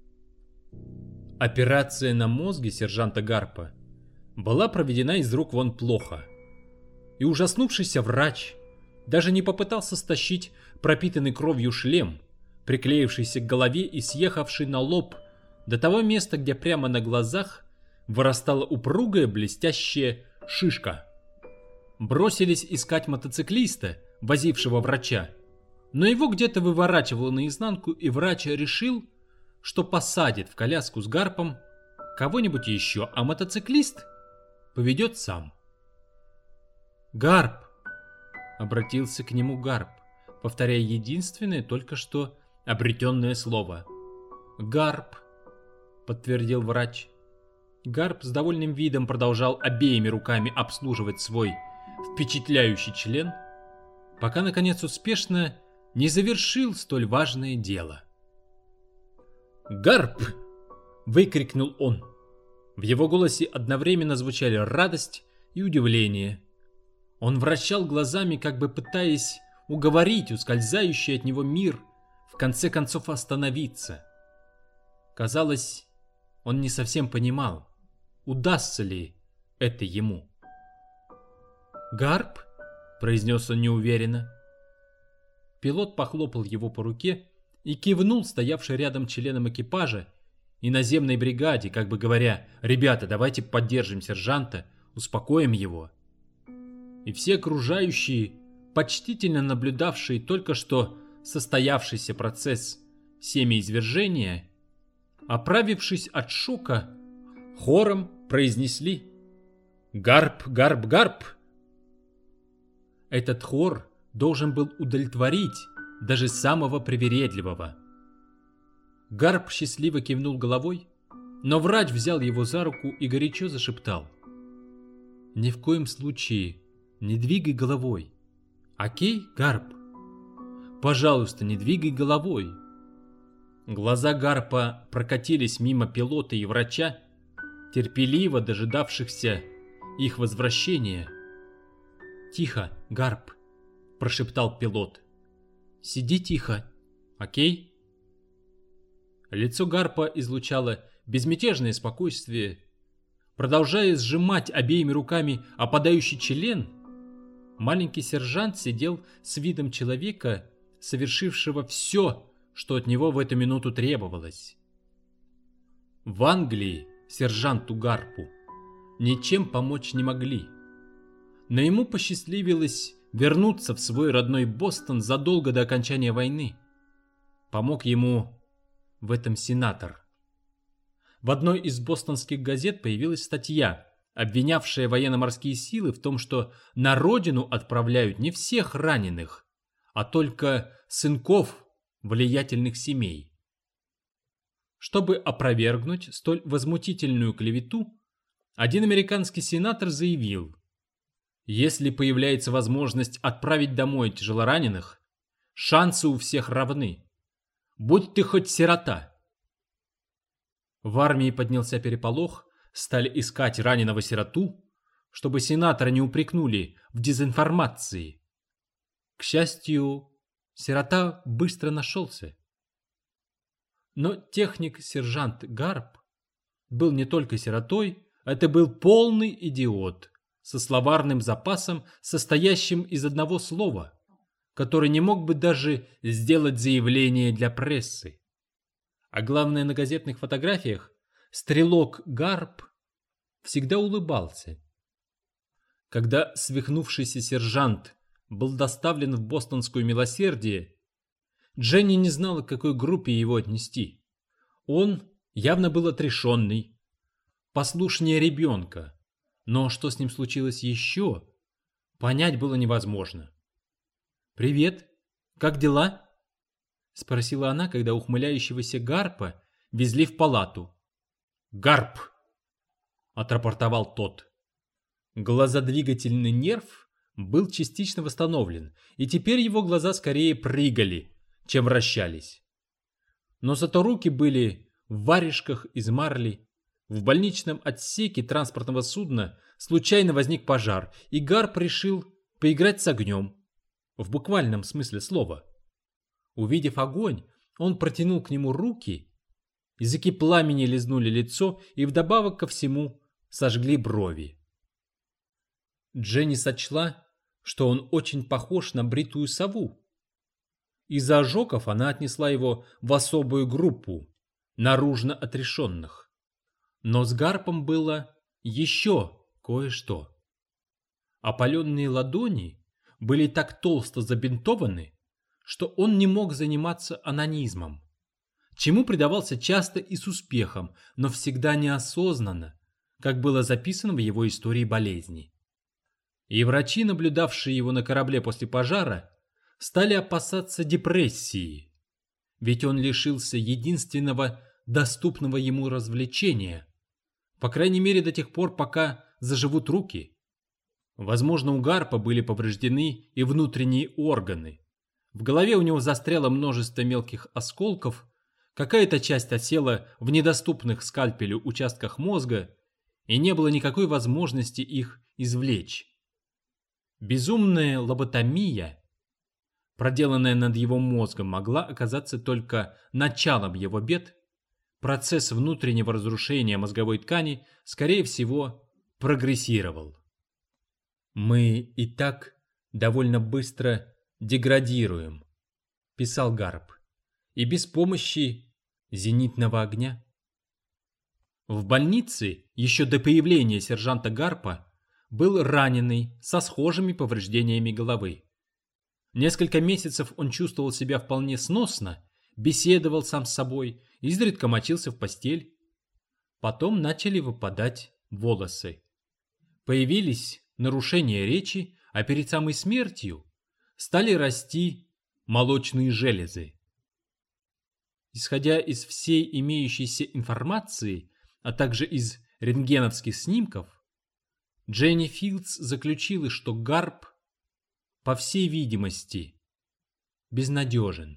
Операция на мозге сержанта Гарпа была проведена из рук вон плохо, и ужаснувшийся врач даже не попытался стащить пропитанный кровью шлем, приклеившийся к голове и съехавший на лоб до того места, где прямо на глазах вырастала упругая блестящая шишка. Бросились искать мотоциклиста, возившего врача, но его где-то выворачивало наизнанку, и врач решил, что посадит в коляску с Гарпом кого-нибудь еще, а мотоциклист поведет сам. «Гарп!» — обратился к нему Гарп, повторяя единственное только что обретенное слово. «Гарп!» — подтвердил врач. Гарп с довольным видом продолжал обеими руками обслуживать свой впечатляющий член, пока, наконец, успешно не завершил столь важное дело. «Гарп!» — выкрикнул он. В его голосе одновременно звучали радость и удивление. Он вращал глазами, как бы пытаясь уговорить ускользающий от него мир в конце концов остановиться. Казалось, он не совсем понимал, удастся ли это ему. «Гарп?» — произнес он неуверенно. Пилот похлопал его по руке и кивнул стоявший рядом членам экипажа и наземной бригаде, как бы говоря: «Ребята, давайте поддержим сержанта, успокоим его». И все окружающие, почтительно наблюдавшие только что состоявшийся процесс семяизвержения, оправившись от шока, хором произнесли: «Гарп, гарп, гарп!» Этот хор должен был удовлетворить даже самого привередливого. Гарп счастливо кивнул головой, но врач взял его за руку и горячо зашептал: «Ни в коем случае не двигай головой. Окей, Гарп? Пожалуйста, не двигай головой». Глаза Гарпа прокатились мимо пилота и врача, терпеливо дожидавшихся их возвращения. «Тихо, Гарп», — прошептал пилот. «Сиди тихо, окей?» Лицо Гарпа излучало безмятежное спокойствие. Продолжая сжимать обеими руками опадающий член, маленький сержант сидел с видом человека, совершившего все, что от него в эту минуту требовалось. В Англии сержанту Гарпу ничем помочь не могли, но ему посчастливилось вернуться в свой родной Бостон задолго до окончания войны. Помог ему в этом сенатор. В одной из бостонских газет появилась статья, обвинявшая военно-морские силы в том, что на родину отправляют не всех раненых, а только сынков влиятельных семей. Чтобы опровергнуть столь возмутительную клевету, один американский сенатор заявил: «Если появляется возможность отправить домой тяжелораненых, шансы у всех равны. Будь ты хоть сирота». В армии поднялся переполох, стали искать раненого сироту, чтобы сенатора не упрекнули в дезинформации. К счастью, сирота быстро нашелся. Но техник-сержант Гарп был не только сиротой, это был полный идиот со словарным запасом, состоящим из одного слова, который не мог бы даже сделать заявление для прессы. А главное, на газетных фотографиях стрелок Гарп всегда улыбался. Когда свихнувшийся сержант был доставлен в бостонскую милосердие, Дженни не знала, к какой группе его отнести. Он явно был отрешенный, послушнее ребенка, но что с ним случилось еще, понять было невозможно. «Привет, как дела?» — спросила она, когда ухмыляющегося Гарпа везли в палату. «Гарп!» — отрапортовал тот. Глазодвигательный нерв был частично восстановлен, и теперь его глаза скорее прыгали, чем вращались. Но зато руки были в варежках из марли. В больничном отсеке транспортного судна случайно возник пожар, и Гарп решил поиграть с огнем, в буквальном смысле слова. Увидев огонь, он протянул к нему руки, языки пламени лизнули лицо и вдобавок ко всему сожгли брови. Дженни сочла, что он очень похож на бритую сову. Из-за ожогов она отнесла его в особую группу наружно отрешенных. Но с Гарпом было еще кое-что. Опаленные ладони были так толсто забинтованы, что он не мог заниматься онанизмом, чему предавался часто и с успехом, но всегда неосознанно, как было записано в его истории болезни. И врачи, наблюдавшие его на корабле после пожара, стали опасаться депрессии, ведь он лишился единственного доступного ему развлечения, по крайней мере до тех пор, пока заживут руки. Возможно, у Гарпа были повреждены и внутренние органы. В голове у него застряло множество мелких осколков, какая-то часть осела в недоступных скальпелю участках мозга, и не было никакой возможности их извлечь. Безумная лоботомия, проделанная над его мозгом, могла оказаться только началом его бед. Процесс внутреннего разрушения мозговой ткани, скорее всего, прогрессировал. «Мы и так довольно быстро деградируем», — писал Гарп, — «и без помощи зенитного огня». В больнице, еще до появления сержанта Гарпа, был раненый со схожими повреждениями головы. Несколько месяцев он чувствовал себя вполне сносно, беседовал сам с собой, изредка мочился в постель. Потом начали выпадать волосы. Появились нарушения речи, а перед самой смертью стали расти молочные железы. Исходя из всей имеющейся информации, а также из рентгеновских снимков, Дженни Филдс заключила, что Гарп, по всей видимости, безнадежен.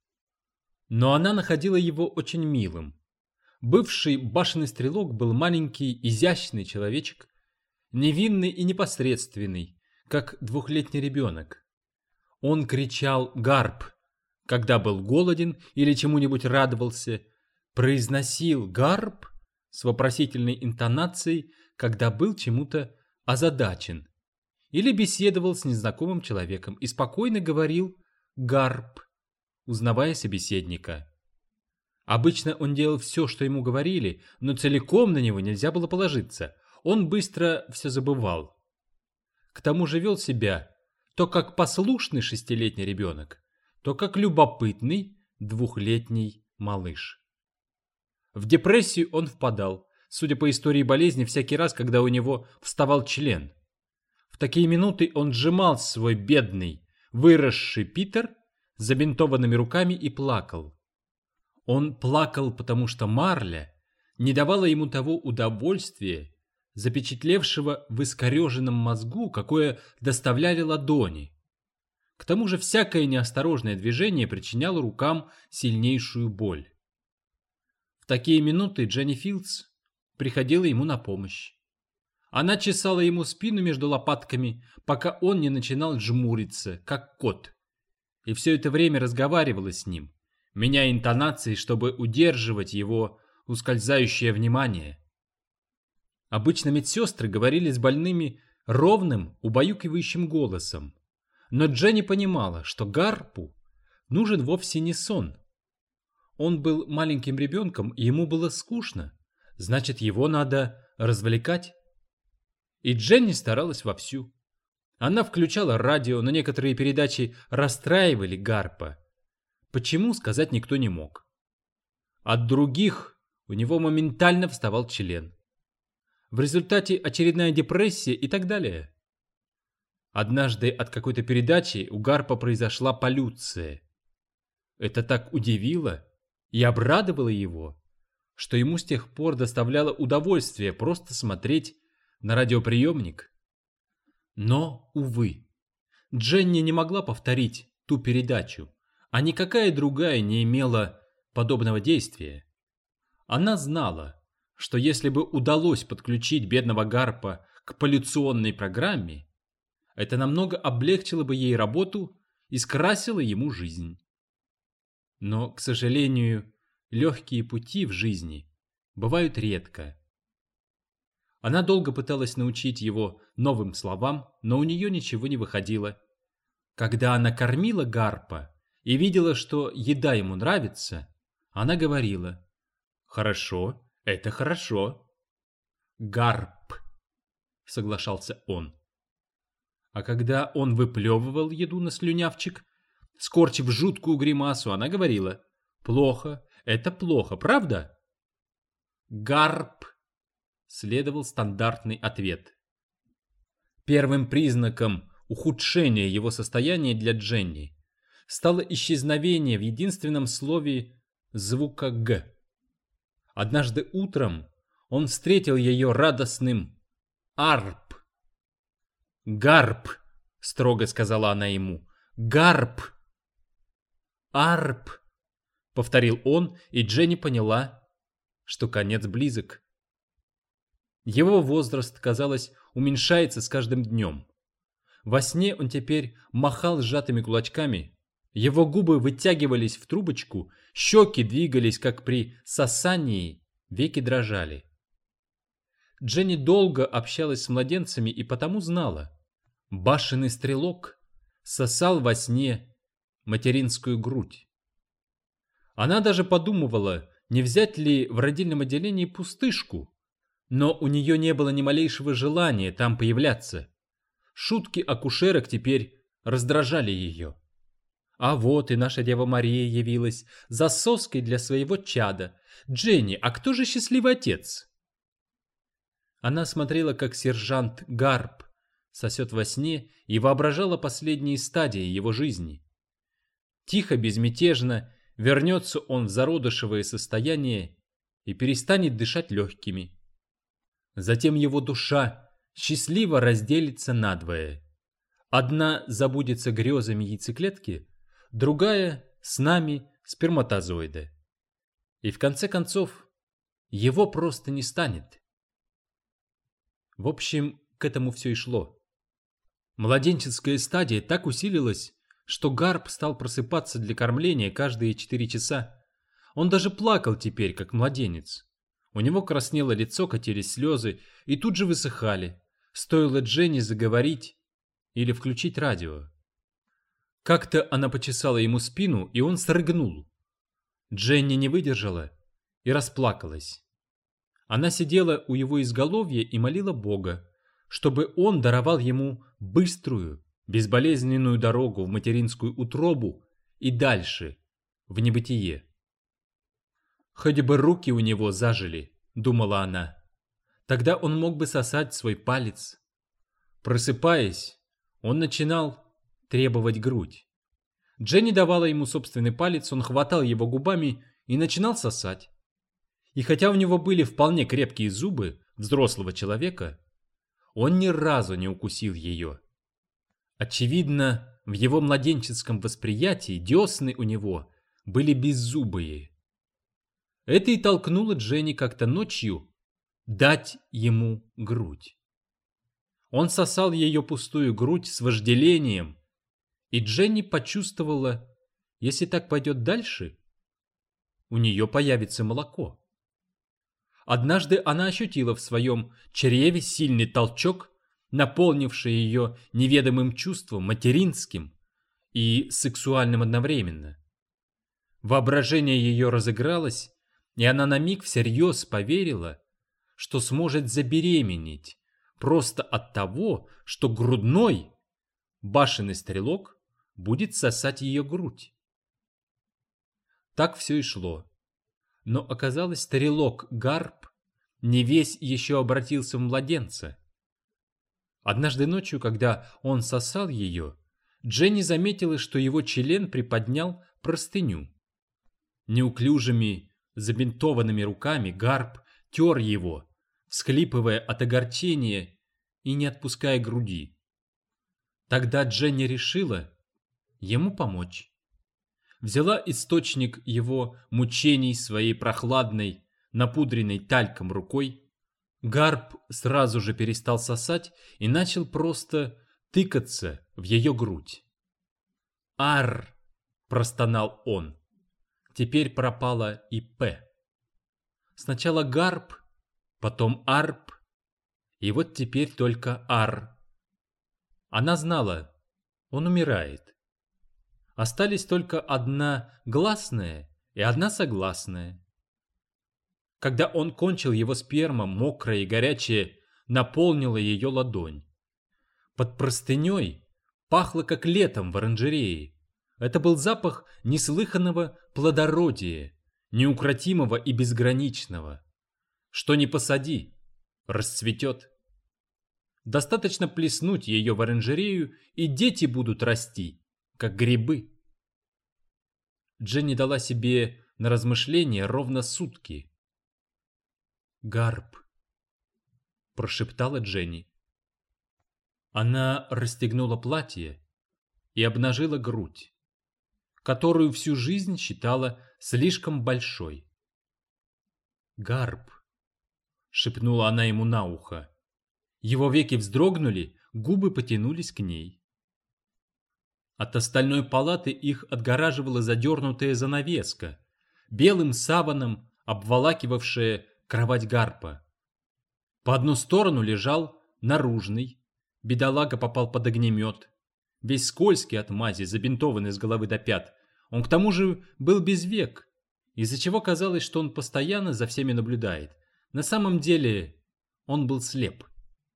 Но она находила его очень милым. Бывший башенный стрелок был маленький, изящный человечек, невинный и непосредственный, как двухлетний ребенок. Он кричал «Гарп», когда был голоден или чему-нибудь радовался, произносил «Гарп» с вопросительной интонацией, когда был чему-то озадачен, или беседовал с незнакомым человеком и спокойно говорил «Гарп», узнавая собеседника. Обычно он делал все, что ему говорили, но целиком на него нельзя было положиться. Он быстро все забывал. К тому же вел себя то как послушный 6-летний ребенок, то как любопытный 2-летний малыш. В депрессию он впадал, судя по истории болезни, всякий раз, когда у него вставал член. В такие минуты он сжимал свой бедный, выросший Питер с забинтованными руками и плакал. Он плакал, потому что Марля не давала ему того удовольствия, запечатлевшего в искореженном мозгу, какое доставляли ладони. К тому же всякое неосторожное движение причиняло рукам сильнейшую боль. В такие минуты Дженни Филдс приходила ему на помощь. Она чесала ему спину между лопатками, пока он не начинал жмуриться, как кот, и все это время разговаривала с ним, меняя интонации, чтобы удерживать его ускользающее внимание. Обычно медсестры говорили с больными ровным, убаюкивающим голосом, но Дженни понимала, что Гарпу нужен вовсе не сон. Он был маленьким ребенком, и ему было скучно, значит, его надо развлекать. И Дженни старалась вовсю. Она включала радио, но некоторые передачи расстраивали Гарпа. Почему, сказать никто не мог. От других у него моментально вставал член. В результате очередная депрессия и так далее. Однажды от какой-то передачи у Гарпа произошла полюция. Это так удивило и обрадовало его, что ему с тех пор доставляло удовольствие просто смотреть на радиоприемник. Но, увы, Дженни не могла повторить ту передачу, а никакая другая не имела подобного действия. Она знала, что если бы удалось подключить бедного Гарпа к полюционной программе, это намного облегчило бы ей работу и скрасило ему жизнь. Но, к сожалению, легкие пути в жизни бывают редко. Она долго пыталась научить его новым словам, но у нее ничего не выходило. Когда она кормила Гарпа, и видела, что еда ему нравится, она говорила: «Хорошо, это хорошо». «Гарп», — соглашался он. А когда он выплевывал еду на слюнявчик, скорчив жуткую гримасу, она говорила: «Плохо, это плохо, правда?» «Гарп», — следовал стандартный ответ. Первым признаком ухудшения его состояния для Дженни стало исчезновение в единственном слове звука «г». Однажды утром он встретил ее радостным «арп». «Гарп», — строго сказала она ему, — «гарп». «Арп», — повторил он, и Дженни поняла, что конец близок. Его возраст, казалось, уменьшается с каждым днем. Во сне он теперь махал сжатыми кулачками, его губы вытягивались в трубочку, щеки двигались, как при сосании, веки дрожали. Дженни долго общалась с младенцами и потому знала: башенный стрелок сосал во сне материнскую грудь. Она даже подумывала, не взять ли в родильном отделении пустышку, но у нее не было ни малейшего желания там появляться. Шутки акушерок теперь раздражали ее. А вот и наша Дева Мария явилась за соской для своего чада. Дженни, а кто же счастливый отец? Она смотрела, как сержант Гарп сосет во сне, и воображала последние стадии его жизни. Тихо, безмятежно вернется он в зародышевое состояние и перестанет дышать легкими. Затем его душа счастливо разделится надвое. Одна забудется грезами яйцеклетки, другая — снами сперматозоида. И в конце концов его просто не станет. В общем, к этому все и шло. Младенческая стадия так усилилась, что Гарп стал просыпаться для кормления каждые 4 часа. Он даже плакал теперь, как младенец. У него краснело лицо, катились слезы и тут же высыхали. Стоило Дженни заговорить или включить радио. Как-то она почесала ему спину, и он срыгнул. Дженни не выдержала и расплакалась. Она сидела у его изголовья и молила Бога, чтобы он даровал ему быструю, безболезненную дорогу в материнскую утробу и дальше, в небытие. «Хоть бы руки у него зажили», — думала она. «Тогда он мог бы сосать свой палец». Просыпаясь, он начинал требовать грудь. Дженни давала ему собственный палец, он хватал его губами и начинал сосать. И хотя у него были вполне крепкие зубы взрослого человека, он ни разу не укусил ее. Очевидно, в его младенческом восприятии десны у него были беззубые. Это и толкнуло Дженни как-то ночью дать ему грудь. Он сосал ее пустую грудь с вожделением, и Дженни почувствовала, если так пойдет дальше, у нее появится молоко. Однажды она ощутила в своем чреве сильный толчок, наполнивший ее неведомым чувством, материнским и сексуальным одновременно. Воображение ее разыгралось, и она на миг всерьез поверила, что сможет забеременеть просто от того, что грудной башенный стрелок будет сосать ее грудь. Так все и шло. Но оказалось, стрелок Гарп не весь еще обратился в младенца. Однажды ночью, когда он сосал ее, Дженни заметила, что его член приподнял простыню. Неуклюжими, забинтованными руками Гарп тер его, всхлипывая от огорчения и не отпуская груди. Тогда Дженни решила ему помочь. Взяла источник его мучений своей прохладной, напудренной тальком рукой. Гарп сразу же перестал сосать и начал просто тыкаться в ее грудь. «Ар!» – простонал он. Теперь пропало и «п». Сначала Гарп, потом Арп, и вот теперь только Ар. Она знала, он умирает. Остались только одна гласная и одна согласная. Когда он кончил, его сперма, мокрая и горячая, наполнила ее ладонь. Под простыней пахло, как летом в оранжерее. Это был запах неслыханного плодородия, неукротимого и безграничного. Что ни посади, расцветет. Достаточно плеснуть ее в оранжерею, и дети будут расти, как грибы. Дженни дала себе на размышление ровно сутки. «Гарп», — прошептала Дженни. Она расстегнула платье и обнажила грудь, которую всю жизнь считала слишком большой. «Гарп», — шепнула она ему на ухо. Его веки вздрогнули, губы потянулись к ней. От остальной палаты их отгораживала задернутая занавеска, белым саваном обволакивавшая кровать Гарпа. По одну сторону лежал наружный, бедолага попал под огнемет, весь скользкий от мази, забинтованный с головы до пят. Он к тому же был без век, из-за чего казалось, что он постоянно за всеми наблюдает. На самом деле он был слеп.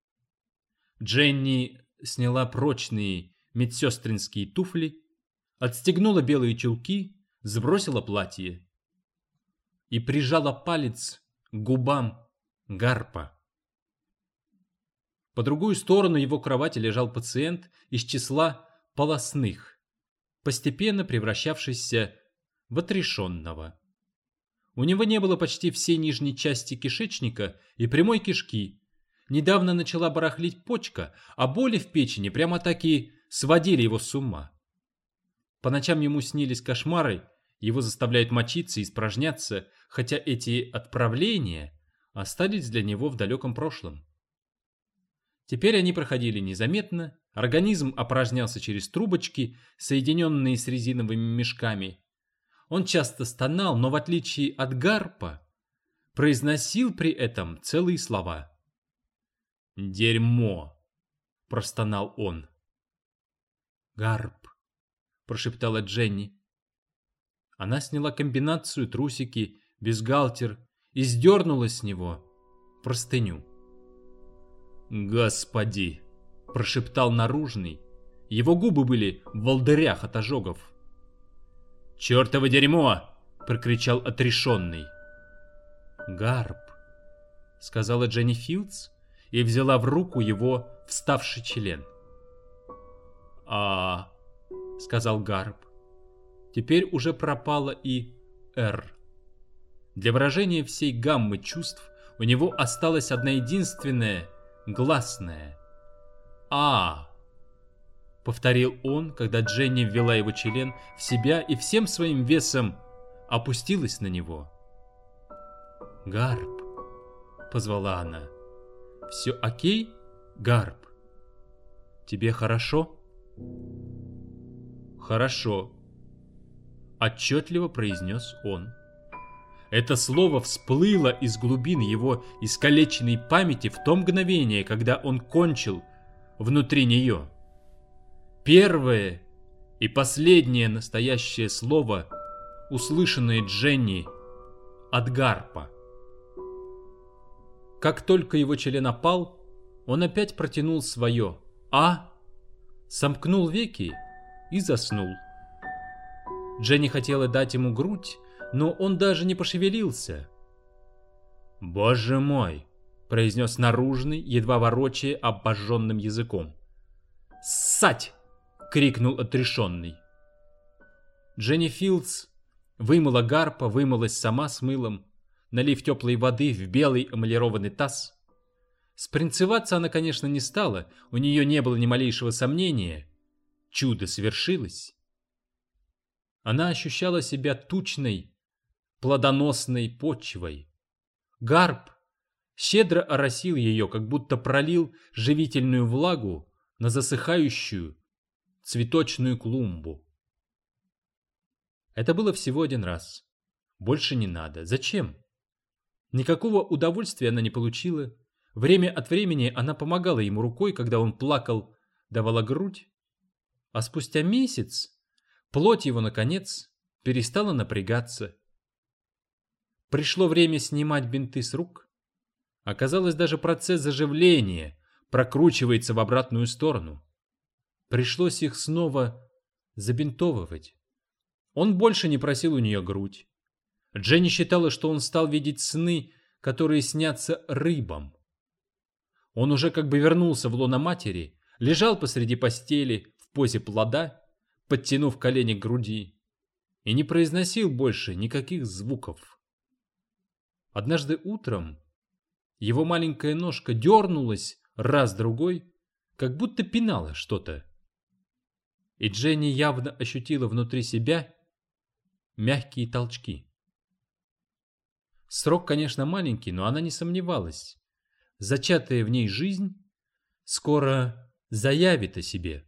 Дженни сняла прочные медсестринские туфли, отстегнула белые чулки, сбросила платье и прижала палец к губам Гарпа. По другую сторону его кровати лежал пациент из числа полостных, постепенно превращавшийся в отрешенного. У него не было почти всей нижней части кишечника и прямой кишки. Недавно начала барахлить почка, а боли в печени прямо-таки сводили его с ума. По ночам ему снились кошмары, его заставляют мочиться и испражняться, хотя эти отправления остались для него в далеком прошлом. Теперь они проходили незаметно, организм опорожнялся через трубочки, соединенные с резиновыми мешками. Он часто стонал, но в отличие от Гарпа, произносил при этом целые слова. «Дерьмо!» – простонал он. «Гарп!» – прошептала Дженни. Она сняла комбинацию, трусики, бюстгальтер и сдернула с него простыню. «Господи!» – прошептал наружный. Его губы были в волдырях от ожогов. «Чертово дерьмо!» – прокричал отрешенный. «Гарп!» – сказала Дженни Филдс и взяла в руку его вставший член. Сказал Гарп. Теперь уже пропало и «р». Для выражения всей гаммы чувств у него осталась одна единственная гласная повторил он, когда Дженни ввела его член в себя и всем своим весом опустилась на него. «Гарп», — позвала она. «Все окей, Гарп? Тебе хорошо?» «Хорошо», — отчетливо произнес он. Это слово всплыло из глубин его искалеченной памяти в то мгновение, когда он кончил внутри нее. Первое и последнее настоящее слово, услышанное Дженни от Гарпа. Как только его член опал, он опять протянул свое сомкнул веки и заснул. Дженни хотела дать ему грудь, но он даже не пошевелился. «Боже мой!» – произнес наружный, едва ворочая обожженным языком. «Ссать!» – крикнул отрешенный. Дженни Филдс вымыла Гарпа, вымылась сама с мылом, налив теплой воды в белый эмалированный таз. Спринцеваться она, конечно, не стала, у нее не было ни малейшего сомнения. Чудо свершилось. Она ощущала себя тучной, плодоносной почвой. Гарп щедро оросил ее, как будто пролил живительную влагу на засыхающую цветочную клумбу. Это было всего один раз. Больше не надо. Зачем? Никакого удовольствия она не получила. Время от времени она помогала ему рукой, когда он плакал, давала грудь. А спустя месяц Плоть его, наконец, перестала напрягаться. Пришло время снимать бинты с рук. Оказалось, даже процесс заживления прокручивается в обратную сторону. Пришлось их снова забинтовывать. Он больше не просил у нее грудь. Дженни считала, что он стал видеть сны, которые снятся рыбам. Он уже как бы вернулся в лоно матери, лежал посреди постели в позе плода, подтянув колени к груди, и не произносил больше никаких звуков. Однажды утром его маленькая ножка дернулась раз-другой, как будто пинала что-то. И Дженни явно ощутила внутри себя мягкие толчки. Срок, конечно, маленький, но она не сомневалась. Зачатая в ней жизнь скоро заявит о себе.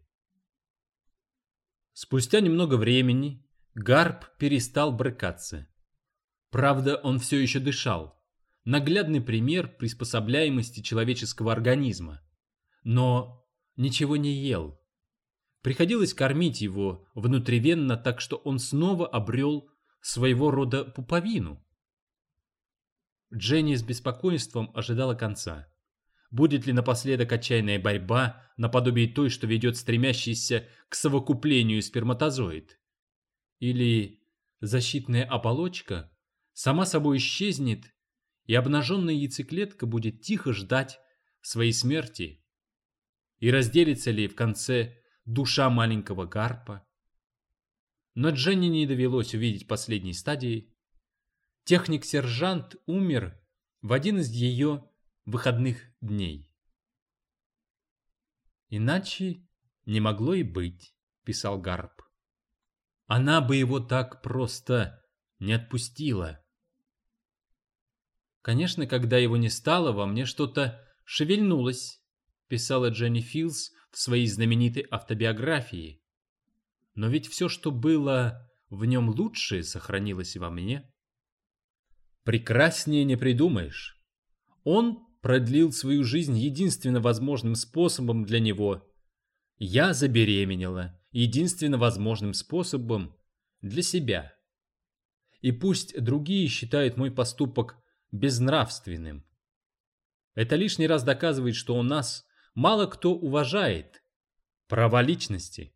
Спустя немного времени Гарп перестал брыкаться. Правда, он все еще дышал. Наглядный пример приспособляемости человеческого организма. Но ничего не ел. Приходилось кормить его внутривенно, так что он снова обрел своего рода пуповину. Дженни с беспокойством ожидала конца. Будет ли напоследок отчаянная борьба, наподобие той, что ведет стремящийся к совокуплению сперматозоид? Или защитная оболочка сама собой исчезнет, и обнаженная яйцеклетка будет тихо ждать своей смерти? И разделится ли в конце душа маленького Гарпа? Но Дженни не довелось увидеть последней стадии. Техник-сержант умер в один из ее выходных дней. «Иначе не могло и быть», — писал Гарп. «Она бы его так просто не отпустила». «Конечно, когда его не стало, во мне что-то шевельнулось», — писала Дженни Филс в своей знаменитой автобиографии. «Но ведь все, что было в нем лучшее, сохранилось во мне». Прекраснее не придумаешь. Он продлил свою жизнь единственно возможным способом для него. Я забеременела единственно возможным способом для себя. И пусть другие считают мой поступок безнравственным. Это лишний раз доказывает, что у нас мало кто уважает права личности.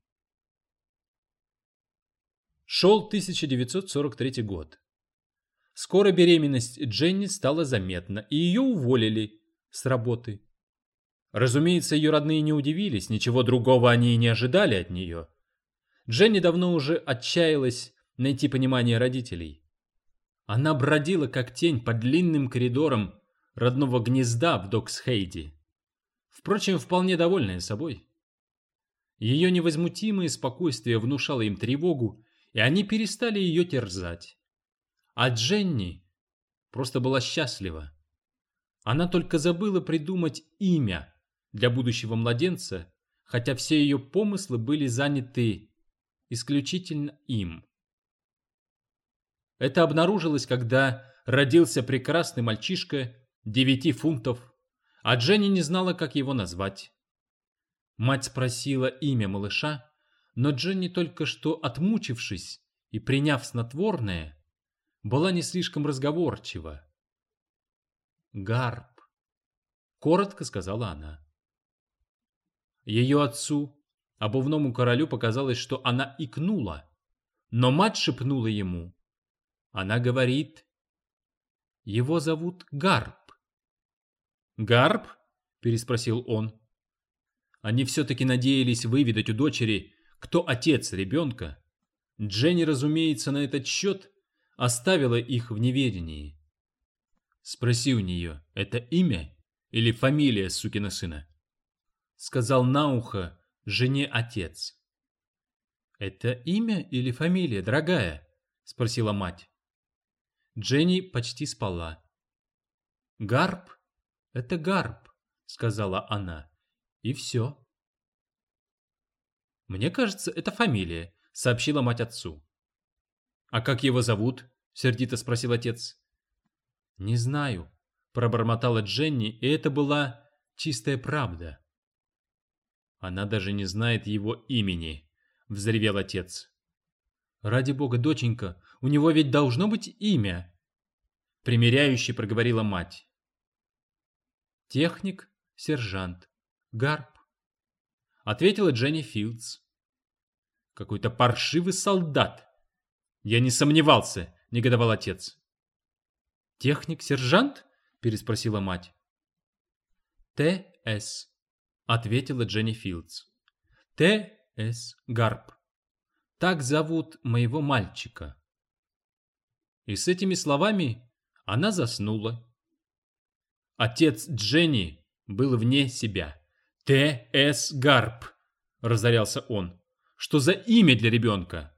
Шел 1943 год. Скоро беременность Дженни стала заметна, и ее уволили с работы. Разумеется, ее родные не удивились, ничего другого они и не ожидали от нее. Дженни давно уже отчаялась найти понимание родителей. Она бродила как тень по длинным коридорам родного гнезда в Доксхейде. Впрочем, вполне довольная собой. Ее невозмутимое спокойствие внушало им тревогу, и они перестали ее терзать. А Дженни просто была счастлива. Она только забыла придумать имя для будущего младенца, хотя все ее помыслы были заняты исключительно им. Это обнаружилось, когда родился прекрасный мальчишка 9 фунтов, а Дженни не знала, как его назвать. Мать спросила имя малыша, но Дженни, только что отмучившись и приняв снотворное, была не слишком разговорчива. «Гарп», — коротко сказала она. Ее отцу, обувному королю, показалось, что она икнула, но мать шепнула ему. Она говорит: «Его зовут Гарп». «Гарп?» — переспросил он. Они все-таки надеялись выведать у дочери, кто отец ребенка. Дженни, разумеется, на этот счет оставила их в неведении. «Спроси у нее, это имя или фамилия сукина сына?» — сказал на ухо жене отец. «Это имя или фамилия, дорогая?» — спросила мать. Дженни почти спала. «Гарп — это Гарп», — сказала она, — «и все». «Мне кажется, это фамилия», — сообщила мать отцу. «А как его зовут?» — сердито спросил отец. «Не знаю», — пробормотала Дженни, и это была чистая правда. «Она даже не знает его имени», — взревел отец. «Ради бога, доченька, у него ведь должно быть имя», — примиряюще проговорила мать. «Техник, сержант, Гарп», — ответила Дженни Филдс. «Какой-то паршивый солдат!» «Я не сомневался», — негодовал отец. «Техник-сержант?» — переспросила мать. «Т.С.», — ответила Дженни Филдс. «Т.С. Гарп. Так зовут моего мальчика». И с этими словами она заснула. Отец Дженни был вне себя. «Т.С. Гарп», — разорялся он. «Что за имя для ребенка?»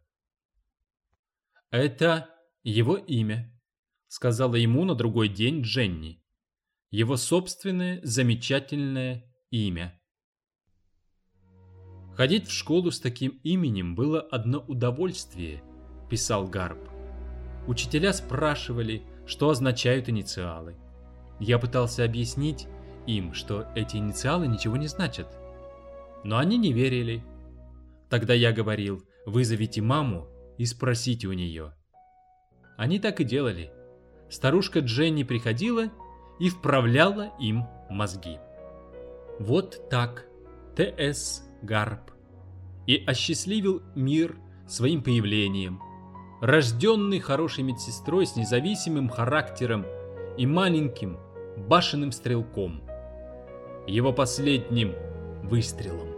«Это его имя», — сказала ему на другой день Дженни. «Его собственное замечательное имя». «Ходить в школу с таким именем было одно удовольствие», — писал Гарп. «Учителя спрашивали, что означают инициалы. Я пытался объяснить им, что эти инициалы ничего не значат. Но они не верили. Тогда я говорил: вызовите маму и спросите у нее». Они так и делали. Старушка Дженни приходила и вправляла им мозги. Вот так Т.С. Гарп и осчастливил мир своим появлением, рожденный хорошей медсестрой с независимым характером и маленьким башенным стрелком, его последним выстрелом.